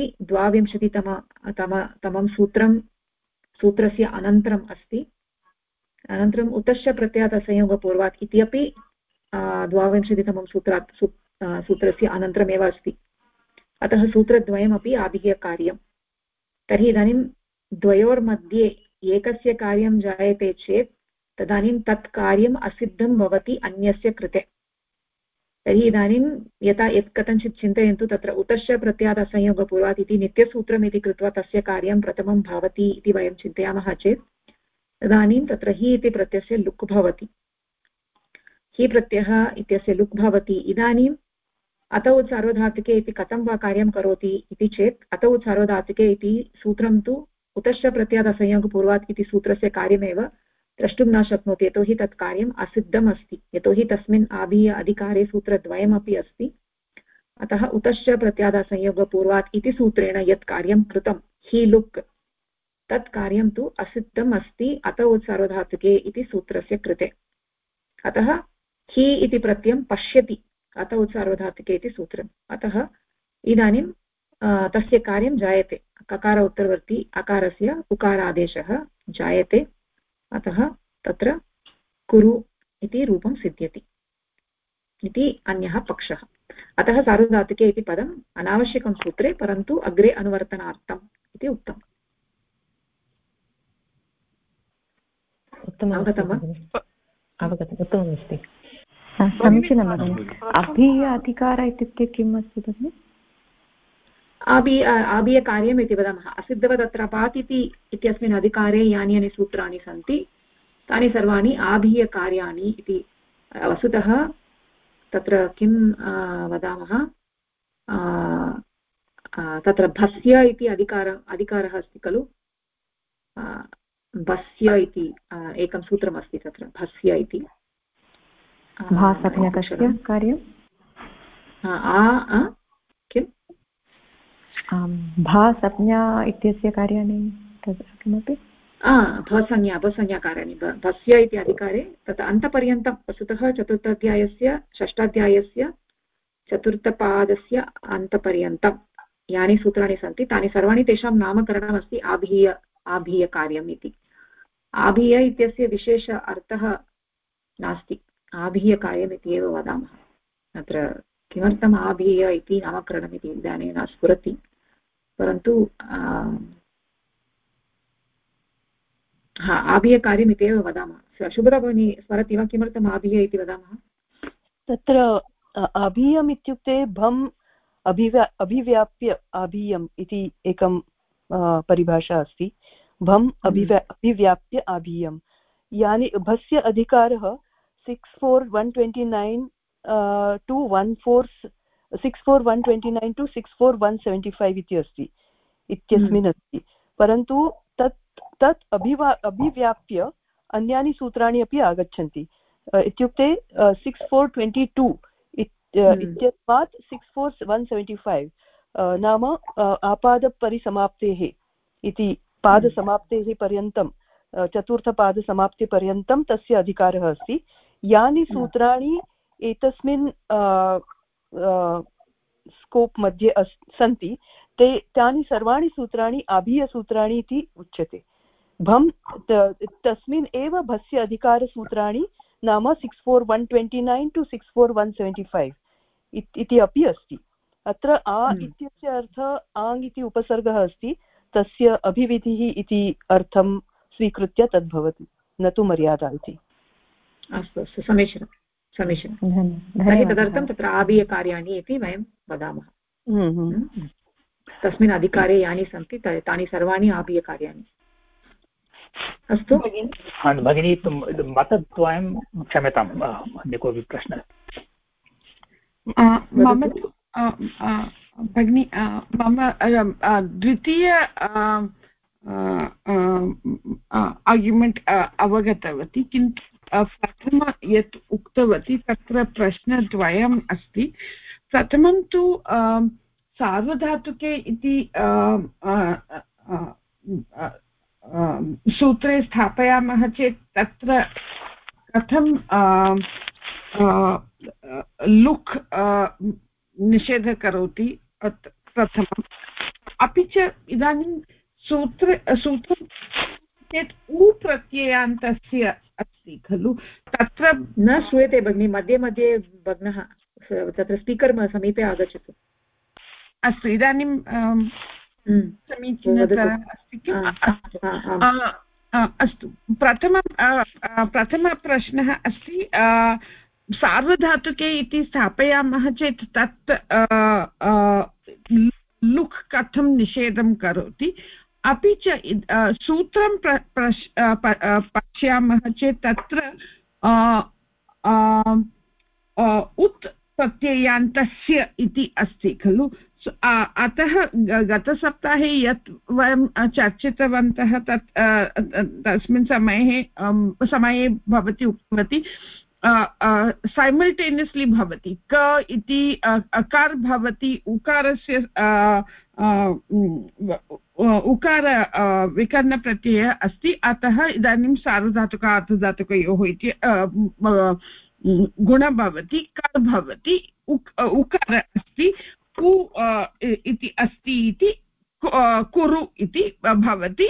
22तमं सूत्रस्य अनन्तरम् अस्ति अनन्तरम् उतश्च प्रत्यात् असंयोगपूर्वात् इति अपि 22तमं सूत्रस्य अनन्तरमेव अस्ति अतः सूत्रद्वयमपि आभीयकार्यं तर्हि इदानीं द्वयोर्मध्ये एकस्य कार्यं जायते चेत् तदानीं तत् कार्यम् असिद्धं भवति अन्यस्य कृते तर्हि इदानीं यथा यत् कथञ्चित् चिन्तयन्तु तत्र उतश्च प्रत्यात् असंयोगपूर्वात् इति नित्यसूत्रम् इति कृत्वा तस्य कार्यं प्रथमं भवति इति वयं चिन्तयामः चेत् तदानीं तत्र हि इति प्रत्ययस्य लुक् भवति हि प्रत्ययः इत्यस्य लुक् भवति इदानीं अत उत् सार्वधातुके इति कथं वा कार्यं करोति इति चेत् अत उत् सार्वधातुके इति सूत्रं तु उतश्च प्रत्यादसंयोगपूर्वात् इति सूत्रस्य कार्यमेव द्रष्टुं न शक्नोति, यतोहि तत् कार्यम् असिद्धम् अस्ति, यतोहि तस्मिन् आभीय अधिकारे सूत्रद्वयमपि अस्ति। अतः उतश्च प्रत्यादसंयोगपूर्वात् इति सूत्रेण यत् कार्यं कृतं हि लुक्, तत् कार्यं तु असिद्धम् अस्ति अत उत् सार्वधातुके इति सूत्रस्य कृते। अतः हि इति प्रत्ययं पश्यति अत उत् सार्वधातुके इति सूत्रम्। अतः इदानीं तस्य कार्यं जायते, ककार उत्तरवर्ती अकारस्य उकारादेशः जायते, अतः तत्र कुरु इति रूपं सिद्ध्यति इति अन्यः पक्षः। अतः सार्वधातुके इति पदम् अनावश्यकं सूत्रे, परन्तु अग्रे अनुवर्तनार्थम् इति उक्तम्। अवगतं वा? अवगतम्, उत्तममस्ति, समीचीनं भगिनि। अभीय अधिकार इत्युक्ते किम् अस्ति भगिनि? आभीयकार्यम् इति वदामः। असिद्धवत् अत्र पात् इत्यस्मिन् अधिकारे यानि यानि सूत्राणि सन्ति तानि सर्वाणि आभीयकार्याणि इति। वस्तुतः तत्र किं वदामः, तत्र भस्य इति अधिकारः अस्ति खलु, भस्य इति एकं सूत्रमस्ति तत्र, भस्य इति भासज्ञकस्य कार्यं किम् भासज्ञा इत्यस्य कार्याणि तद् किमपि भवसंज्ञाकार्याणि भस्य इति अधिकारे तत् अन्तपर्यन्तं, वस्तुतः चतुर्थाध्यायस्य षष्ठाध्यायस्य चतुर्थपादस्य अन्तपर्यन्तं यानि सूत्राणि सन्ति तानि सर्वाणि तेषां नामकरणमस्ति आभीयकार्यम् इति। आभीय इत्यस्य विशेष अर्थः नास्ति, आभीयकार्यम् इति एव वदामः। अत्र किमर्थम् आभीय इति नामकरणम् इति इदानीं न स्फुरति, परन्तु आभीयकार्यम् इत्येव वदामः। शुभदा भगिनी स्मरति वा किमर्थम् आभीय इति वदामः? तत्र अभीयम् इत्युक्ते भम् अभिव्याप्य आभीयम् इति एकं परिभाषा अस्ति। भम् अभिव्याप्य आभीयम्, यानि भस्य अधिकारः 64129 to 64175 इति अस्ति, इत्यस्मिन् अस्ति। परन्तु तत् अभिव्याप्य अन्यानि सूत्राणि अपि आगच्छन्ति। इत्युक्ते 6422 इत्यस्मात् 64175 नाम आपादपरिसमाप्तेः इति पादसमाप्तेः पर्यन्तं, चतुर्थपादसमाप्तिपर्यन्तं तस्य अधिकारः अस्ति। यानि सूत्राणि एतस्मिन् स्कोप् मध्ये सन्ति तानि सर्वाणि सूत्राणि आभीयसूत्राणि इति उच्यते। भम् तस्मिन् एव भस्य अधिकारसूत्राणि नाम 64129 to 64175 इति अपि अस्ति। अत्र आ इत्यस्य अर्थः आङ् इति उपसर्गः अस्ति, तस्य अभिविधिः इति अर्थं स्वीकृत्य तद् भवति, न तु मर्यादा इति। अस्तु अस्तु, समीचीनं समीचीनं। तर्हि तदर्थं तत्र आभीयकार्याणि इति वयं वदामः। तस्मिन् अधिकारे यानि सन्ति तानि सर्वाणि आभीयकार्याणि। अस्तु भगिनी, मतद्वयं, क्षम्यतां, अन्य कोऽपि प्रश्नः? मम भगिनी, मम द्वितीय आर्ग्युमेण्ट् अवगतवती, किन्तु प्रथम यत् उक्तवती तत्र प्रश्नद्वयम् अस्ति। प्रथमं तु सार्वधातुके इति सूत्रे स्थापयामः चेत् तत्र कथं लुक् निषेधः करोति प्रथमम्। अपि च इदानीं सूत्रं चेत् उ प्रत्ययान्तस्य अस्ति खलु, तत्र न श्रूयते भगिनी, मध्ये मध्ये भग्नः, तत्र स्पीकर् समीपे आगच्छतु। अस्तु, इदानीं समीचीनतया अस्ति किम्? अस्तु, प्रथमप्रश्नः अस्ति, सार्वधातुके इति स्थापयामः चेत् तत् लुक् कथं निषेधं करोति? अपि च सूत्रं पश्यामः चेत् तत्र उत् प्रत्ययान्तस्य इति अस्ति खलु. अतः गतसप्ताहे यत् वयं चर्चितवन्तः तस्मिन् समये भवती उक्तवती सैमल्टेनियस्लि भवति. क इति अकार भवति उकारस्य उकार विकरणप्रत्ययः अस्ति. अतः इदानीं सार्वधातुक अर्धधातुकयोः इति गुण भवति. क भवति उकार अस्ति. कु इति अस्ति इति कुरु इति भवति.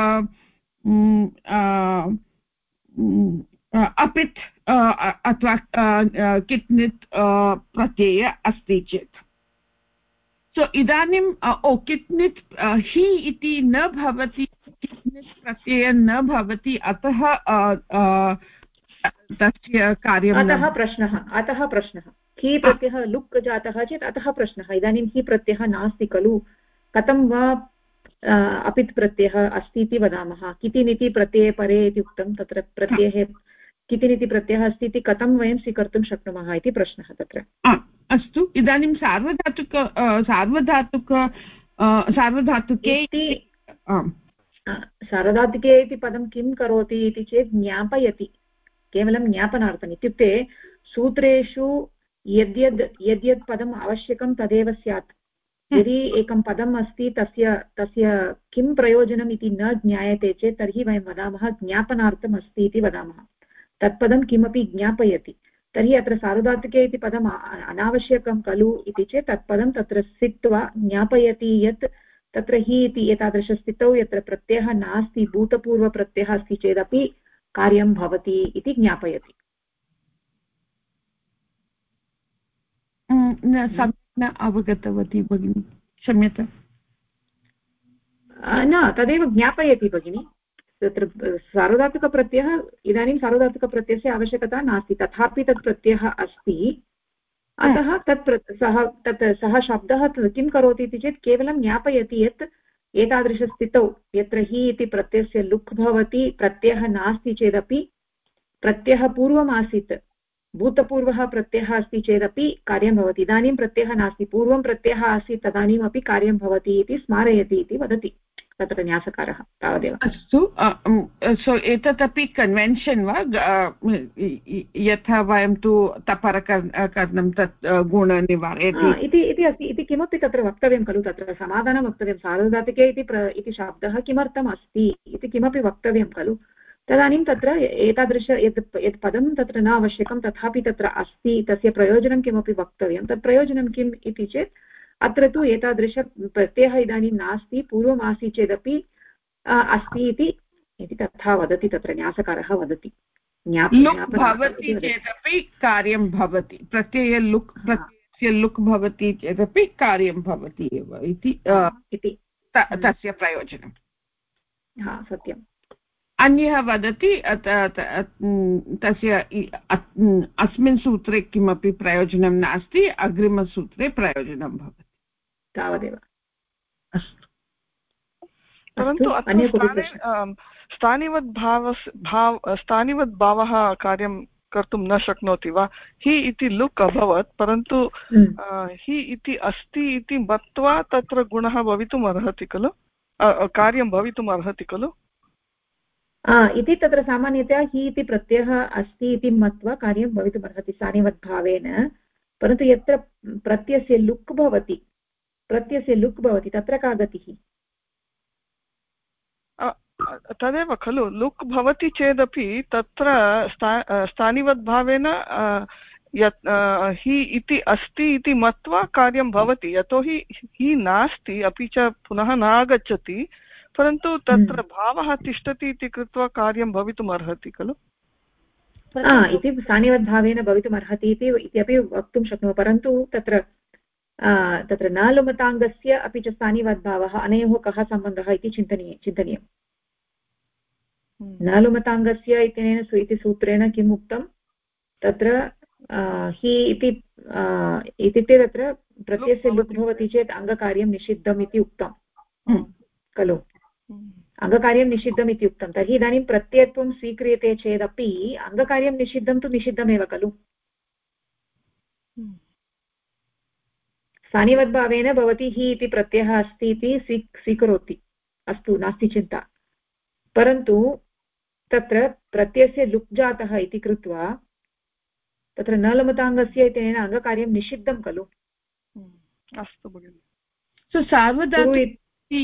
अपित् अथवा किट्नित् प्रत्यय अस्ति चेत्. सो इदानीं किट्नित् हि इति न भवति. किट्नित् प्रत्यय न भवति. अतः तस्य कार्यम्. अतः प्रश्नः हि प्रत्ययः लुक् जातः चेत् अतः प्रश्नः. इदानीं हि प्रत्ययः नास्ति खलु. कथं वा अपित् प्रत्ययः अस्ति इति वदामः. कितिनिति प्रत्यये परे इति उक्तं. तत्र प्रत्यये कितिनिति प्रत्ययः अस्ति इति कथं वयं स्वीकर्तुं शक्नुमः इति प्रश्नः तत्र. अस्तु. इदानीं सार्वधातुके इति पदं किं करोति इति चेत् ज्ञापयति. केवलं ज्ञापनार्थम्. इत्युक्ते सूत्रेषु यद्यद् पदम् आवश्यकं तदेव स्यात्. यदि एकं पदम् अस्ति तस्य किं प्रयोजनम् इति न ज्ञायते चेत् तर्हि वयं वदामः ज्ञापनार्थम् अस्ति इति वदामः. तत्पदं किमपि ज्ञापयति. तर्हि अत्र सार्वधातुके इति पदम् अनावश्यकं खलु इति चेत् तत्पदं तत्र स्थित्वा ज्ञापयति यत् तत्र हि इति एतादृशस्थितौ यत्र प्रत्ययः नास्ति भूतपूर्वप्रत्ययः अस्ति चेदपि कार्यं भवति इति ज्ञापयति. न अवगतवती भगिनी, क्षम्यताम्. न तदेव ज्ञापयति भगिनी. तत्र सार्वधातुकप्रत्ययः इदानीं सार्वधातुकप्रत्ययस्य आवश्यकता नास्ति. तथापि तत् प्रत्ययः अस्ति. अतः सः शब्दः किं करोति इति चेत् केवलं ज्ञापयति यत् एतादृशस्थितौ यत्र हि इति प्रत्ययस्य लुक् भवति. प्रत्ययः नास्ति चेदपि प्रत्ययः पूर्वम् आसीत्. भूतपूर्वः प्रत्ययः अस्ति चेदपि कार्यं भवति. इदानीं प्रत्ययः नास्ति. पूर्वं प्रत्ययः आसीत् तदानीमपि कार्यं भवति इति स्मारयति इति वदति तत्र न्यासकारः. तावदेव. अस्तु. सो एतदपि कन्वेन्शन् वा? यथा वयं तु तपरकरणं तत् गुणनिवारयति इति अस्ति इति किमपि तत्र वक्तव्यं खलु. तत्र समाधानं वक्तव्यं. सार्वधातुके इति शब्दः किमर्थम् अस्ति इति किमपि वक्तव्यं खलु. तदानीं तत्र एतादृश यत् पदं तत्र न आवश्यकं तथापि तत्र अस्ति. तस्य प्रयोजनं किमपि वक्तव्यं. तत् प्रयोजनं किम् इति चेत् अत्र तु एतादृश प्रत्ययः इदानीं नास्ति. पूर्वम् आसीत् चेदपि अस्ति इति तथा वदति. तत्र न्यासकारः वदति भवति चेदपि कार्यं भवति. प्रत्यय लुक् भवति चेदपि कार्यं भवति एव इति तस्य प्रयोजनं. सत्यम्. अन्यः वदति तस्य अस्मिन् सूत्रे किमपि प्रयोजनं नास्ति. अग्रिमसूत्रे प्रयोजनं भवति. तावदेव. अस्तु. परन्तु स्थानिवद्भावः कार्यं कर्तुं न शक्नोति वा? हि इति लुक् अभवत् परन्तु हि इति अस्ति इति मत्वा तत्र गुणः भवितुम् अर्हति खलु, कार्यं भवितुम् अर्हति खलु इति तत्र सामान्यतया हि इति प्रत्ययः अस्ति इति मत्वा कार्यं भवितुम् अर्हति स्थानिवद्भावेन. परन्तु यत्र प्रत्ययस्य लुक् भवति तत्र का गतिः? तदेव खलु. लुक् भवति चेदपि तत्र स्थानिवद्भावेन यत् हि इति अस्ति इति मत्वा कार्यं भवति. यतोहि हि नास्ति अपि च पुनः न आगच्छति, परन्तु तत्र भावः तिष्ठति इति कृत्वा कार्यं भवितुम् अर्हति खलु. इति स्थानिवद्भावेन भवितुम् अर्हति इत्यपि वक्तुं शक्नुमः. परन्तु तत्र न लुमताङ्गस्य अपि च स्थानिवद्भावः अनयोः कः सम्बन्धः इति चिन्तनीयम्. न लुमताङ्गस्य इति सूत्रेण किम् उक्तं? तत्र हि इत्युक्ते तत्र प्रत्ययस्य लुक् भवति चेत् अङ्गकार्यं निषिद्धम् इति उक्तं खलु. अङ्गकार्यं निषिद्धम् इति उक्तं. तर्हि इदानीं प्रत्ययत्वं स्वीक्रियते चेदपि अङ्गकार्यं निषिद्धं तु निषिद्धमेव खलु. स्थानिवद्भावेन भवति हि इति प्रत्ययः अस्ति इति स्वीकरोति, अस्तु नास्ति चिन्ता, परन्तु तत्र प्रत्ययस्य लुक् जातः इति कृत्वा तत्र न लुमताङ्गस्य इत्यनेन अङ्गकार्यं निषिद्धं खलु। अस्तु भगिनि। सो सार्वधातुक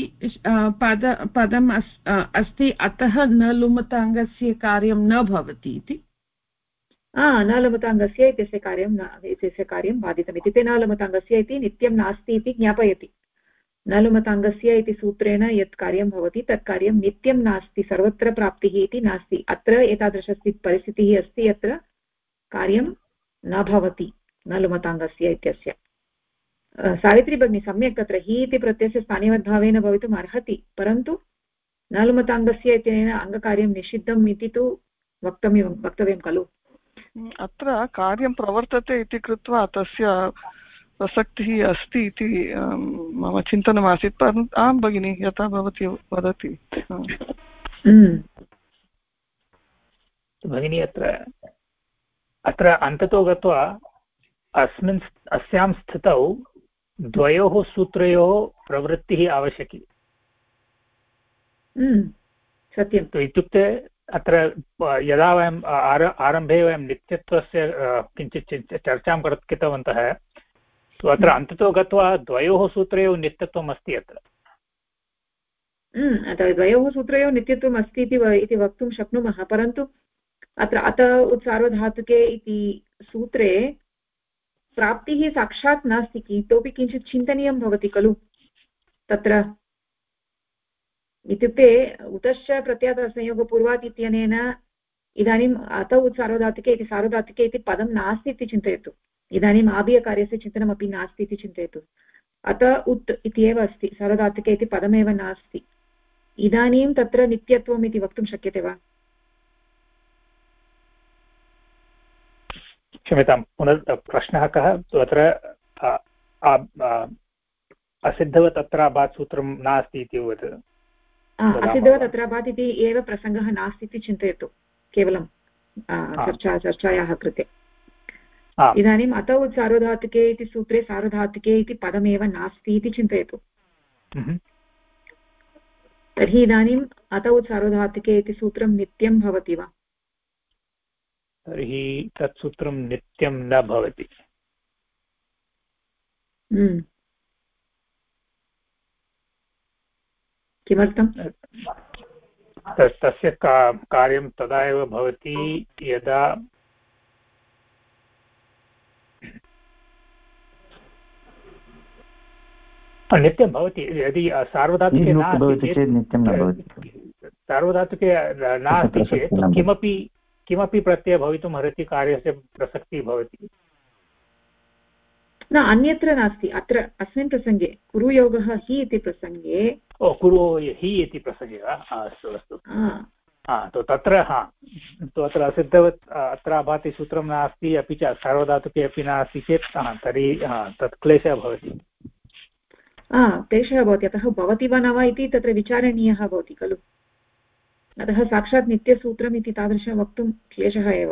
पदम् अस्ति, अतः न लुमताङ्गस्य कार्यं न भवति इति। न लुमताङ्गस्य इत्यस्य कार्यं बाधितम् इत्युक्ते न लुमताङ्गस्य इति नित्यं नास्ति इति ज्ञापयति। न लुमताङ्गस्य इति सूत्रेण यत् कार्यं भवति तत् कार्यं नित्यं नास्ति, सर्वत्र प्राप्तिः इति नास्ति। अत्र एतादृश परिस्थितिः अस्ति यत्र कार्यं न भवति न लुमताङ्गस्य इत्यस्य। सावित्री भगिनी सम्यक्, तत्र हि इति प्रत्ययस्य स्थानिवद्भावेन भवितुम् अर्हति, परन्तु न लुमताङ्गस्य इत्यनेन अङ्गकार्यं निषिद्धम् इति तु वक्तव्यं खलु। अत्र कार्यं प्रवर्तते इति कृत्वा तस्य प्रसक्तिः अस्ति इति मम चिन्तनमासीत्, परन्तु आं भगिनि यथा भवती वदति। भगिनी अत्र अन्ततो गत्वा अस्यां स्थितौ द्वयोः सूत्रयोः प्रवृत्तिः आवश्यकी। सत्यम्। इत्युक्ते अत्र यदा वयम् आरम्भे वयं नित्यत्वस्य किञ्चित् चर्चां कृतवन्तः, अत्र अन्ततो गत्वा द्वयोः सूत्रयोः नित्यत्वम् अस्ति। अत्र द्वयोः सूत्रयोः नित्यत्वम् अस्ति इति वक्तुं शक्नुमः, परन्तु अत्र अत उत्सार्वधातुके इति सूत्रे प्राप्तिः साक्षात् नास्ति, इतोपि किञ्चित् चिन्तनीयं भवति खलु तत्र। इत्युक्ते उतश्च प्रत्ययसंयोगपूर्वात् इत्यनेन इदानीम् अत उत्सार्वधातुके इति सार्वधातुके इति पदं नास्ति इति चिन्तयतु। इदानीम् आभीयकार्यस्य चिन्तनमपि नास्ति इति चिन्तयतु। अत उत् इति एव अस्ति, सार्वधातुके इति पदमेव नास्ति। इदानीं तत्र नित्यत्वम् इति वक्तुं शक्यते वा? क्षम्यतां, पुनः प्रश्नः कः? अत्र असिद्धवत् अत्राभात् सूत्रं नास्ति इति वदति। असिद्धवत् अत्राभात् इति एव प्रसङ्गः नास्ति इति चिन्तयतु, केवलं चर्चायाः कृते। इदानीम् अत उत् सार्वधातुके इति सूत्रे सार्वधातुके इति पदमेव नास्ति इति चिन्तयतु। तर्हि इदानीम् अत उत् सार्वधातुके इति सूत्रं नित्यं भवति वा? तर्हि तत् सूत्रं नित्यं न भवति। किमर्थं? तस्य कार्यं तदा एव भवति यदा नित्यं भवति। यदि सार्वधातुके सार्वधातुके नास्ति चेत् किमपि प्रत्ययः भवितुम् अर्हति, कार्यस्य प्रसक्तिः भवति। न, अन्यत्र नास्ति। अत्र अस्मिन् प्रसङ्गे कुरुयोगः हि इति प्रसङ्गे कुरु हि इति प्रसङ्गे वा? अस्तु अस्तु। तत्र अत्र असिद्धवत् अत्राभाति सूत्रं नास्ति, अपि च सार्वधातुके अपि नास्ति चेत् तर्हि तत् क्लेशः भवति। क्लेशः भवति। अतः भवति वा न वा इति तत्र विचारणीयः भवति खलु। अतः साक्षात् नित्यसूत्रम् इति तादृशं वक्तुं क्लेशः एव।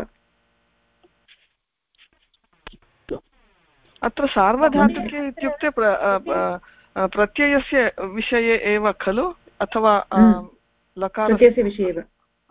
अत्र सार्वधातुके इत्युक्ते प्रत्ययस्य विषये एव खलु, अथवा लकारस्य विषये एव?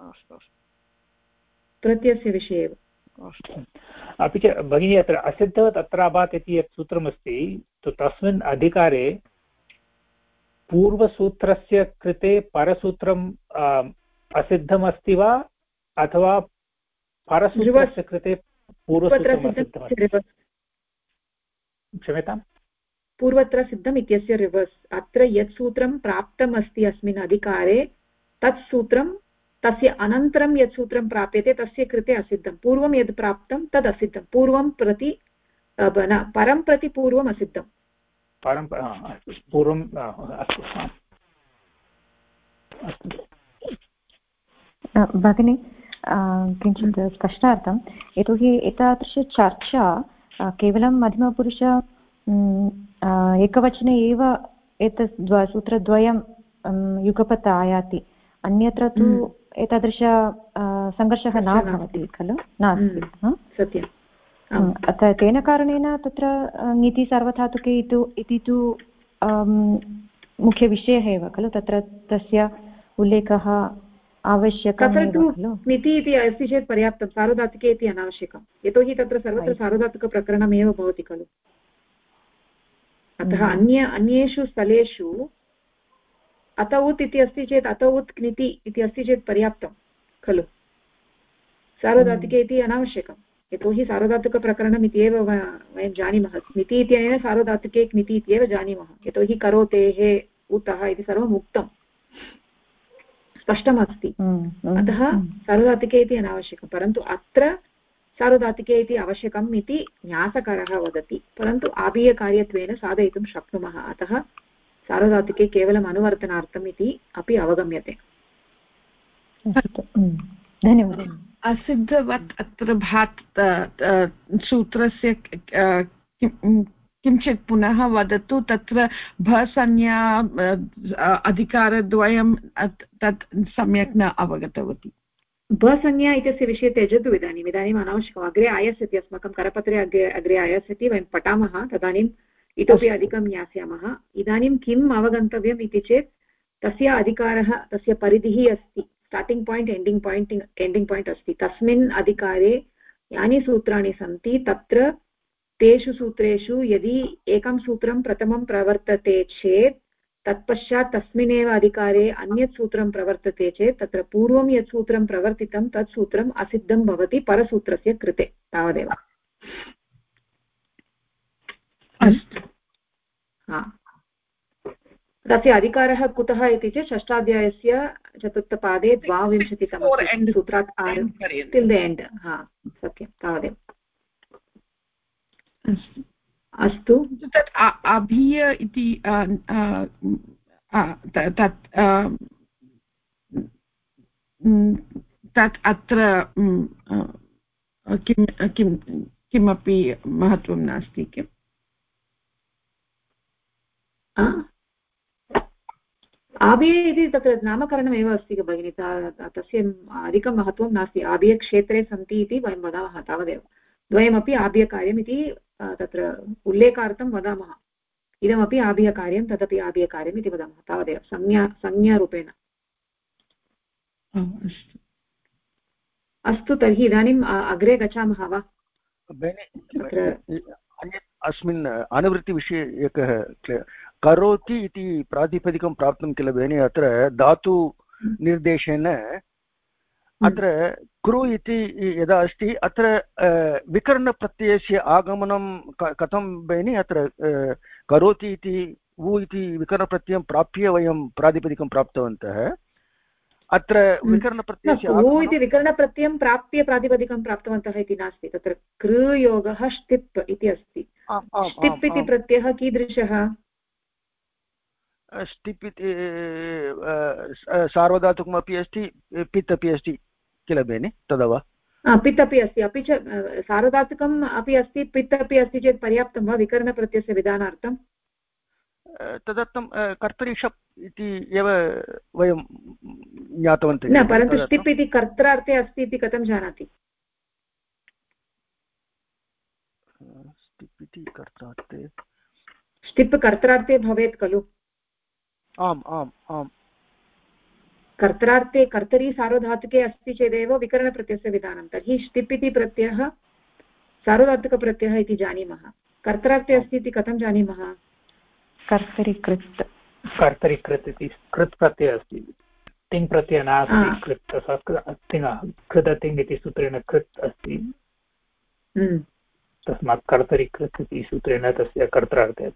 प्रत्ययस्य विषये एव। अपि च भगिनी अत्र असिद्धवत् अत्राभात् इति यत् सूत्रमस्ति, तस्मिन् अधिकारे पूर्वसूत्रस्य कृते परसूत्रम् असिद्धमस्ति वा, अथवा परसूत्रस्य कृते पूर्वसूत्रम् असिद्धमस्ति? क्षम्यताम्, पूर्वत्र सिद्धम् इत्यस्य रिवर्स्। अत्र यत् सूत्रं प्राप्तम् अस्ति अस्मिन् अधिकारे तत् सूत्रं, तस्य अनन्तरं यत् सूत्रं प्राप्यते तस्य कृते असिद्धं। पूर्वं यद् प्राप्तं तद् असिद्धं, पूर्वं प्रति परं प्रति पूर्वम् असिद्धं। पूर्वं भगिनी किञ्चित् स्पष्टार्थं, यतोहि एतादृशचर्चा केवलं मध्यमपुरुष एकवचने एव एतत् सूत्रद्वयं युगपत् आयाति, अन्यत्र तु एतादृश सङ्घर्षः न भवति खलु? नास्ति। सत्यं तेन कारणेन तत्र ङिति सार्वधातुके इति तु मुख्यविषयः एव खलु, तत्र तस्य उल्लेखः आवश्यकम् एव खलु। ङिति इति अस्ति चेत् पर्याप्तं, सार्वधातुके इति अनावश्यकं, यतोहि तत्र सर्वत्र सार्वधातुकप्रकरणमेव भवति खलु। अतः अन्येषु स्थलेषु अतौत् इति अस्ति चेत् अतौत् ङिति इति अस्ति चेत् पर्याप्तं खलु। सार्वधातुके इति अनावश्यकं, यतोहि सार्वधातुकप्रकरणम् इत्येव वयं जानीमः। ङिति इत्यनेन सार्वधातुके ङिति इत्येव जानीमः, यतोहि करोतेः उतः इति सर्वम् उक्तं, स्पष्टमस्ति। अतः सार्वधातुके इति अनावश्यकं, परन्तु अत्र सार्वधातुके इति आवश्यकम् इति न्यासकारः वदति, परन्तु आबीयकार्यत्वेन साधयितुं शक्नुमः। अतः सार्वधातुके केवलम् अनुवर्तनार्थम् इति अपि अवगम्यते। धन्यवादः। असिद्धवत् अत्र भात् सूत्रस्य किञ्चित् पुनः वदतु। तत्र भसंज्ञा अधिकारद्वयं तत् सम्यक् न अवगतवती। भसंज्ञा इत्यस्य विषये त्यजतु इदानीम् अनावश्यकम्। अग्रे आयास्यति, अस्माकं करपत्रे अग्रे आयास्यति, वयं पठामः, तदानीम् इतोपि अधिकं ज्ञास्यामः। इदानीं किम् अवगन्तव्यम् इति चेत् तस्य अधिकारः, तस्य परिधिः अस्ति, स्टार्टिङ्ग् पायिण्ट् एण्डिङ्ग् पायिण्ट् अस्ति। तस्मिन् अधिकारे यानि सूत्राणि सन्ति तत्र तेषु सूत्रेषु यदि एकं सूत्रं प्रथमं प्रवर्तते चेत् तत्पश्चात् तस्मिन्नेव अधिकारे अन्यत् सूत्रं प्रवर्तते चेत् तत्र पूर्वं यत् सूत्रं प्रवर्तितं तत् सूत्रम् असिद्धं भवति परसूत्रस्य कृते। तावदेव। अस्तु। तस्य अधिकारः कुतः इति चेत् षष्ठाध्यायस्य चतुर्थपादे 22तम सूत्रात् टिल् द एण्ड्। सत्यं, तावदेव। अस्तु। तत् अभीय इति तत् अत्र किमपि महत्त्वं नास्ति किम्? आबीय इति तत्र नामकरणमेव अस्ति भगिनि, तस्य अधिकं महत्त्वं नास्ति। आबीयक्षेत्रे सन्ति इति वयं वदामः, तावदेव। द्वयमपि आबीयकार्यम् इति तत्र उल्लेखार्थं वदामः। इदमपि आबीयकार्यं, तदपि आबीयकार्यम् इति वदामः, तावदेव, संज्ञारूपेण। अस्तु, तर्हि इदानीम् अग्रे गच्छामः वा? अस्मिन् अनुवृत्तिविषये एकः करोति इति प्रातिपदिकं प्राप्तं किल बेनि, अत्र धातु निर्देशेन अत्र कृ इति यदा अस्ति अत्र विकरणप्रत्ययस्य आगमनं कथं बेनि? अत्र करोति इति वु इति विकरणप्रत्ययं प्राप्य वयं प्रातिपदिकं प्राप्तवन्तः। अत्र विकरणप्रत्ययस्य वु इति विकरणप्रत्ययं प्राप्य प्रातिपदिकं प्राप्तवन्तः इति नास्ति, तत्र कृयोगः ष्टिप् इति अस्ति। ष्टिप् इति प्रत्ययः कीदृशः? ष्टिप् इति सार्वधातुकमपि अस्ति, पित् अपि अस्ति किल बेनि, तदवा? पित् अपि अस्ति, अपि च सार्वधातुकम् अपि अस्ति, पित् अपि अस्ति चेत् पर्याप्तं वा विकरणप्रत्ययस्य विधानार्थं? तदर्थं कर्तरि शप् इति एव वयं ज्ञातवन्तः। न, परन्तु ष्टिप् इति कर्त्रार्थे अस्ति इति कथं जानाति? ष्टिप् इति कर्त्रार्थे, ष्टिप् कर्त्रार्थे भवेत् खलु? आम् आम् आम्। कर्त्रार्थे कर्तरि सार्वधातुके अस्ति चेदेव विकरणप्रत्ययस्य विधानं। तर्हि ष्टिप् इति प्रत्ययः सार्वधातुकप्रत्ययः इति जानीमः। कर्त्रार्थे अस्ति इति कथं जानीमः? कर्तरि कृत् इति कृत् प्रत्ययः अस्ति, तिङ् प्रत्ययः नास्ति। कृदतिङ् इति सूत्रेण कृत् अस्ति, तस्मात् कर्तरि कृत् इति सूत्रेण तस्य कर्त्रार्थे।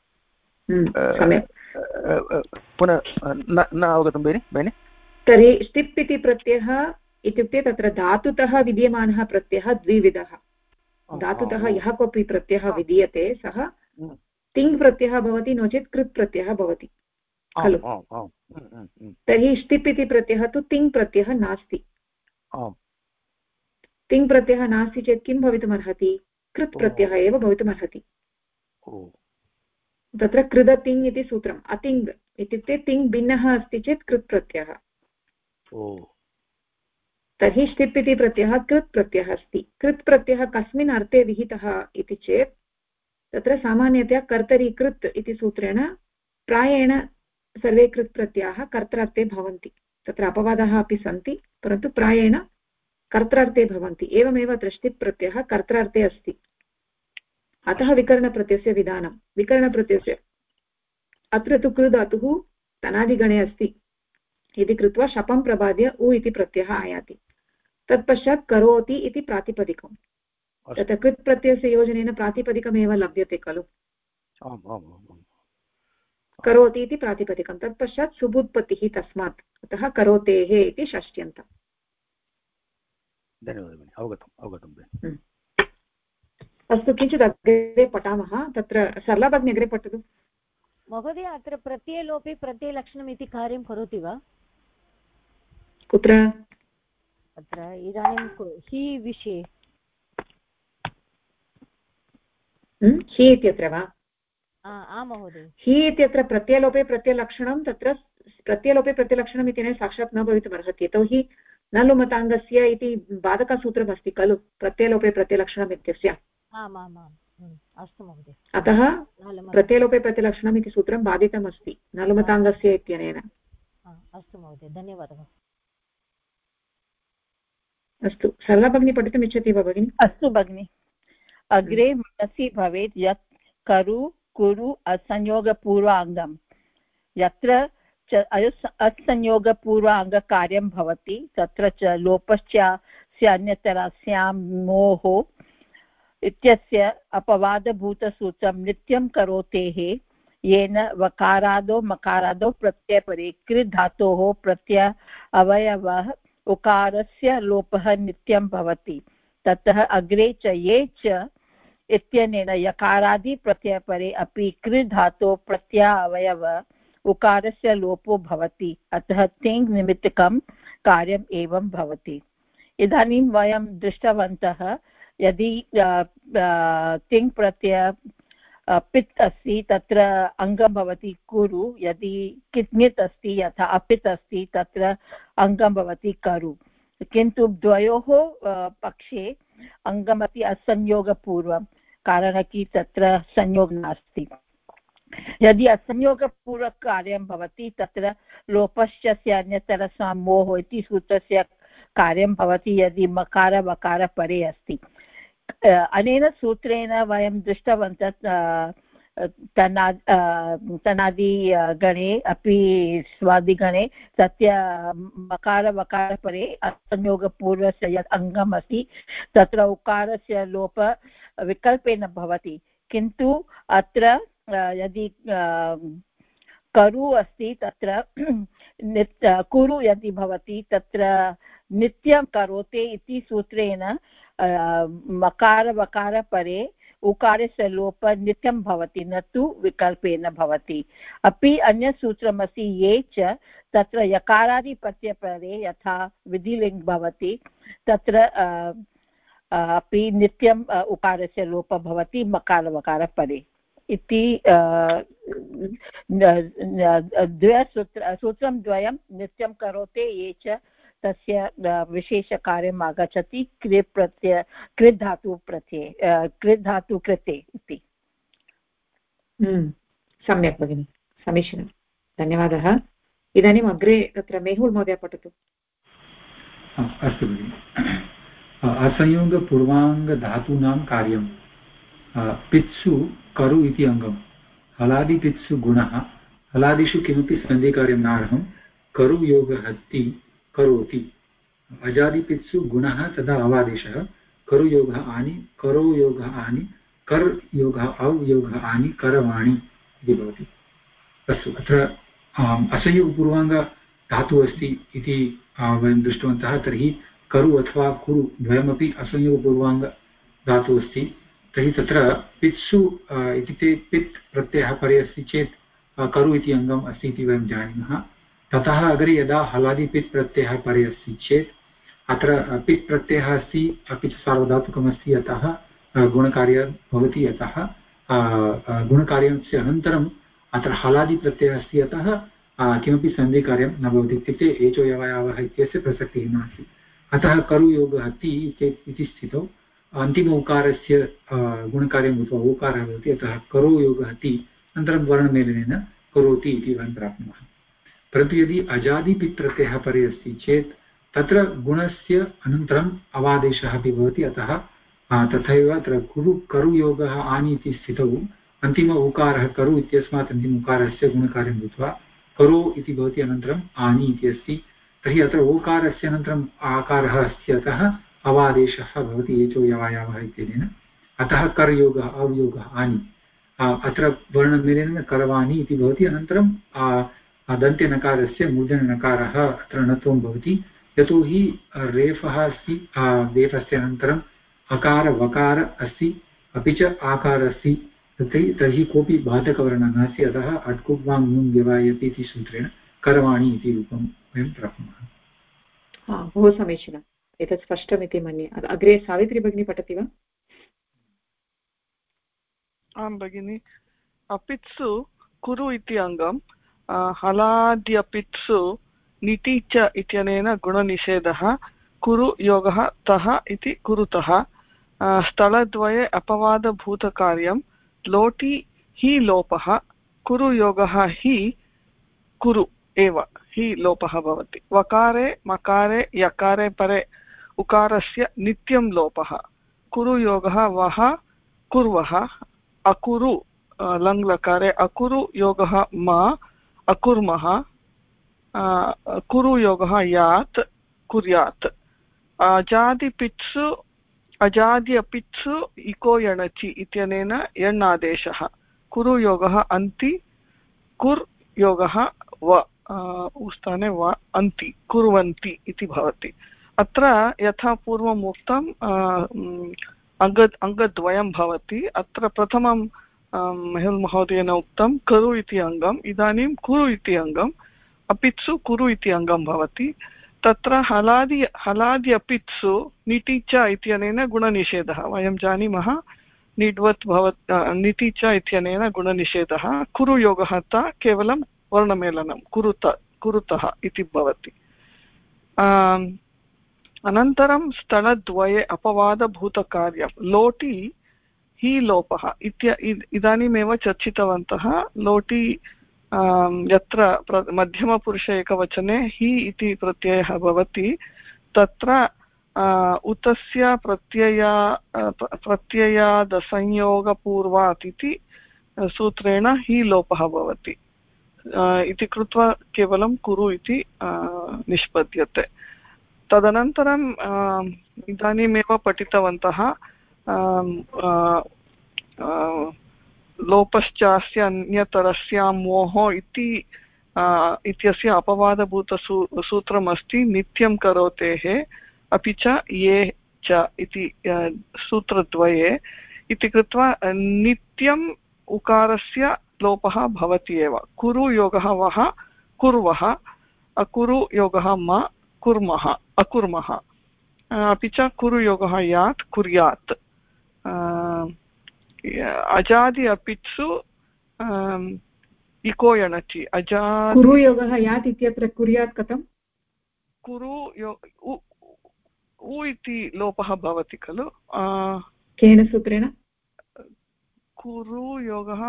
पुनः न अवगतं बेनि? तर्हि ष्टिप् इति प्रत्ययः इत्युक्ते तत्र धातुतः विद्यमानः प्रत्ययः द्विविधः। धातुतः यः कोऽपि प्रत्ययः विधीयते सः तिङ् प्रत्ययः भवति, नो चेत् कृत् प्रत्ययः भवति खलु। तर्हि ष्टिप् इति प्रत्ययः तु तिङ् प्रत्ययः नास्ति। तिङ् प्रत्ययः नास्ति चेत् किं भवितुमर्हति? कृत् प्रत्ययः एव भवितुमर्हति। तत्र कृदतिङ् इति सूत्रम्। अतिङ् इत्युक्ते तिङ् भिन्नः अस्ति चेत् कृत् प्रत्ययः। तर्हि ष्टिप् इति प्रत्ययः कृत् प्रत्ययः अस्ति। कृत् प्रत्ययः कस्मिन् अर्थे विहितः इति चेत् तत्र सामान्यतया कर्तरि कृत् इति सूत्रेण प्रायेण सर्वे कृत् प्रत्ययाः कर्त्रार्थे भवन्ति। तत्र अपवादाः अपि सन्ति, परन्तु प्रायेण कर्त्रार्थे भवन्ति। एवमेव ष्टिप् प्रत्ययः कर्त्रार्थे अस्ति। अतः विकरणप्रत्ययस्य विधानं, विकरणप्रत्ययस्य अत्र तु कृ धातुः तनादिगणे अस्ति इति कृत्वा शपं प्रबाद्य उ इति प्रत्ययः आयाति। तत्पश्चात् करोति इति प्रातिपदिकं। तत्र कृत् प्रत्ययस्य योजनेन प्रातिपदिकमेव लभ्यते खलु। करोति इति प्रातिपदिकं, तत्पश्चात् शुभुत्पत्तिः तस्मात्, अतः करोतेः इति षष्ट्यन्तम्। धन्यवादः। अस्तु, किञ्चित् अग्रे पठामः। तत्र सरला भगिनी अग्रे पठतु। महोदय, अत्र प्रत्ययलोपे प्रत्ययलक्षणम् इति कार्यं करोति वा? कुत्र? अत्र इदानीं हि विषये। हि इत्यत्र वा? आम् महोदय। हि इत्यत्र प्रत्ययलोपे प्रत्ययलक्षणं, तत्र प्रत्ययलोपे प्रत्ययलक्षणम् इत्यनेन साक्षात् न भवितुमर्हति। यतोहि न लुमताङ्गस्य इति बाधकसूत्रमस्ति खलु प्रत्ययलोपे प्रत्ययलक्षणम् इत्यस्य। अस्तु महोदय। अतः प्रत्ययलोपे प्रत्ययलक्षणम् इति सूत्रं बाधितमस्ति न लुमताङ्गस्य इत्यनेन। अस्तु महोदय, धन्यवादः। अस्तु, सरला भगिनी पठितुम् इच्छति वा भगिनी? अस्तु भगिनि। अग्रे मनसि भवेत् यत् करु कुरु असंयोगपूर्वाङ्गं, यत्र च असंयोगपूर्वाङ्गकार्यं भवति तत्र च लोपश्च अन्यतरस्यां मोः इत्यस्य अपवादभूतसूत्रं नित्यं करोतेः, येन वकारादो मकारादो प्रत्ययपरे कृ धातोः प्रत्यय अवयवः उकारस्य लोपः नित्यं भवति। ततः अग्रे च ये च इत्यनेन यकारादि प्रत्ययपरे अपि कृ धातोः प्रत्यय अवयव उकारस्य लोपो भवति। अतः तिङ् निमित्तकं कार्यम् एवं भवति। इदानीं वयं दृष्टवन्तः यदि तिङ् प्रत्यय पित् अस्ति तत्र अङ्गं भवति कुरु, यदि कित्नित् अस्ति यथा अपित् अस्ति तत्र अङ्गं भवति करु, किन्तु द्वयोः पक्षे अङ्गमपि असंयोगपूर्वं, कारणं कि तत्र संयोग नास्ति। यदि असंयोगपूर्वककार्यं भवति तत्र लोपश्च अन्यतरस्यां मोह इति सूत्रस्य कार्यं भवति यदि मकार वकार परे अस्ति। अनेन सूत्रेण वयं दृष्टवन्तः तनादिगणे अपि स्वादिगणे सत्य मकार वकार परे असंयोगपूर्वस्य यत् अङ्गम् अस्ति तत्र उकारस्य लोप विकल्पेन भवति, किन्तु अत्र यदि करु अस्ति तत्र कुरु यदि भवति तत्र नित्यं करोते इति सूत्रेण मकार वकार परे उकारस्य लोप नित्यं भवति, न तु विकल्पेन भवति। अपि अन्यसूत्रमस्ति ये च तत्र यकारादि प्रत्ययपरे यथा विधिलिङ्ग् भवति तत्र अपि नित्यं उकारस्य लोपः भवति मकार वकार परे इति सूत्रं द्वयं नित्यं करोते ये च तस्य विशेषकार्यम् आगच्छति कृ धातु प्रत्यये कृ धातु कृते इति। सम्यक् भगिनि, समीचीनं, धन्यवादः। इदानीम् अग्रे तत्र मेहुल् महोदय पठतु। अस्तु भगिनि। असंयोगपूर्वाङ्गधातूनां कार्यं पित्सु करु इति अङ्गं, हलादिपित्सु गुणः, हलादिषु किमपि सन्धिकार्यं नार्हं, करु योगहति करोति, अजादिपित्सु गुणः तदा अवादेशः, करु योगः आनि, करो योगः आनि, कर् योगः अव् योगः आनि, करवाणि इति भवति। अस्तु, अत्र असंयोगपूर्वाङ्गधातुः अस्ति इति वयं दृष्टवन्तः। तर्हि करु अथवा कुरु द्वयमपि असंयोगपूर्वाङ्गधातुः अस्ति। तर्हि तत्र पित्सु इत्युक्ते पित् प्रत्ययः परे अस्ति चेत् करु इति अङ्गम् अस्ति इति वयं जानीमः। ततः अग्रे यदा हलादिपित् प्रत्ययः परे अस्ति चेत् अत्र पित् प्रत्ययः अस्ति, अपि च सार्वधातुकमस्ति, अतः गुणकार्यं भवति। अतः गुणकार्यस्य अनन्तरम् अत्र हलादिप्रत्ययः अस्ति, अतः किमपि सन्धिकार्यं न भवति, इत्युक्ते एचो यवयावः इत्यस्य प्रसक्तिः नास्ति। अतः करुयोगः ति इति स्थितौ अन्तिम उकारस्य गुणकार्यं भूत्वा ओकारः भवति। अतः करोयोगः ति अनन्तरं वर्णमेलनेन करोति इति वयं प्राप्नुमः। परन्तु यदि अजादिपित् प्रत्ययः परे अस्ति चेत् तत्र गुणस्य अनन्तरम् अवादेशः अपि भवति। अतः तथैव अत्र करुयोगः आनि इति स्थितौ अन्तिम उकारः करु इत्यस्मात् अन्तिम उकारस्य गुणकार्यं भूत्वा करो इति भवति, अनन्तरम् आनि इति अस्ति। तर्हि अत्र ओकारस्य अनन्तरम् आकारः अस्ति, अतः अवादेशः भवति एचो यवायावः इत्यनेन। अतः करयोगः अवयोगः आनि अत्र वर्णमेलनेन करवाणि इति भवति। अनन्तरं दन्त्यनकारस्य मूर्धन्यनकारः अत्र णत्वं भवति, यतोहि रेफः अस्ति। रेफस्य अनन्तरम् अकार वकार अस्ति, अपि च आकार अस्ति। तर्हि कोऽपि बाधकवर्णः नास्ति। अतः अट्कुप्वाङ् नुं व्यवायति इति सूत्रेण करवाणि इति रूपं वयं प्राप्नुमः। बहु समीचीनम्, एतत् स्पष्टमिति मन्ये। अग्रे सावित्री भगिनी पठति वा? आं भगिनि। अपित्सु कुरु इति अङ्गं हलाद्यपित्सु निति च इत्यनेन गुणनिषेधः कुरु योगः तः इति कुरुतः। स्थलद्वये अपवादभूतकार्यं लोटि हि लोपः, कुरु योगः हि कुरु एव हि लोपः भवति। वकारे मकारे यकारे परे उकारस्य नित्यं लोपः। कुरु योगः वः कुर्वः, अकुरु लङ्लकारे अकुरु योगः मा अकुर्मः, कुरु योगः यात् कुर्यात्। अजादिपित्सु अजाद्यपित्सु इको यणचि इत्यनेन यण् आदेशः। कुरु योगः अन्ति, कुर् योगः व स्थाने व अन्ति कुर्वन्ति इति भवति। अत्र यथा पूर्वम् उक्तम् अङ्गद्वयं भवति। अत्र प्रथमं मेहुल् महोदयेन उक्तं करु इति अङ्गम्, इदानीं कुरु इति अङ्गम्, अपित्सु कुरु इति अङ्गं भवति। तत्र हलादि अपित्सु निति च इत्यनेन गुणनिषेधः वयं जानीमः। निड्वत् निति च इत्यनेन गुणनिषेधः। कुरु योगः त केवलं वर्णमेलनं कुरुतः इति भवति। अनन्तरं स्थलद्वये अपवादभूतकार्यं लोटि हि लोपः इदानीमेव चर्चितवन्तः। लोटि यत्र मध्यमपुरुष एकवचने हि इति प्रत्ययः भवति, तत्र उतस्य प्रत्ययादसंयोगपूर्वात् इति सूत्रेण हि लोपः भवति इति कृत्वा केवलं कुरु इति निष्पद्यते। तदनन्तरं इदानीमेव पठितवन्तः लोपश्चास्य अन्यतरस्यां मोहो इत्यस्य अपवादभूतसूत्रमस्ति नित्यं करोतेः अपि च ये च इति सूत्रद्वये इति कृत्वा नित्यम् उकारस्य लोपः भवति एव। कुरु योगः वः कुर्वः, अकुरु योगः म कुर्मः अकुर्मः, अपि च कुरु योगः यात् कुर्यात्। अजादि अपित्सु इको यणचि कुरु योगः यात् इत्यत्र कुर्यात् कथं? कुरु उ इति लोपः भवति खलु। केन सूत्रेण? कुरु योगः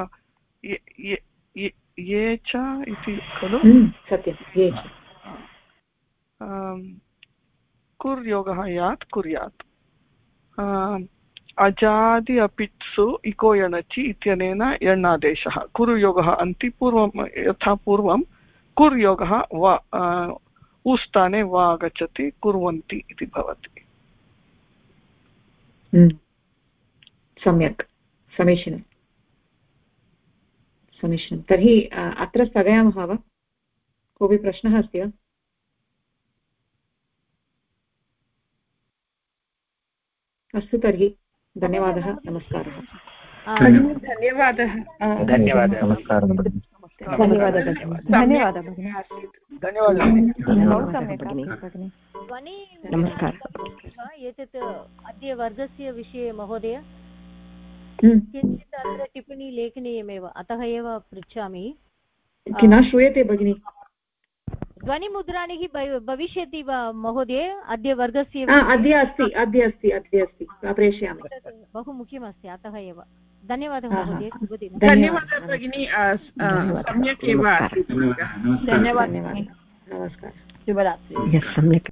ये च इति खलु। सत्यं, ये च। कुर् योगः यात् कुर्यात्। अजादि अपित्सु इको यणचि इत्यनेन यण्णादेशः। कुरु योगः अन्ति पूर्वं यथा पूर्वं कुर् योगः व उस्थाने वा आगच्छति, कुर्वन्ति इति भवति। सम्यक्, समीचीनं समीचीनं। तर्हि अत्र स्थगयामः वा? कोऽपि प्रश्नः अस्ति वा? अस्तु, तर्हि धन्यवादः, नमस्कारः। धन्यवादः। धन्यवादः, नमस्कारः। धन्यवादः धन्यवादः एतत् अद्य वर्गस्य विषये महोदय किञ्चित् अत्र टिप्पणी लेखनीयमेव, अतः एव पृच्छामि। न श्रूयते भगिनि। ध्वनिमुद्राणि भविष्यति वा महोदय? अद्य वर्गस्य अद्य अस्ति प्रेषयामि। बहु मुख्यमस्ति, अतः एव। धन्यवादः महोदय, शुभदिनं। धन्यवादः भगिनी, सम्यक् एव। धन्यवादः, नमस्कारः, शुभरात्रिः। सम्यक्।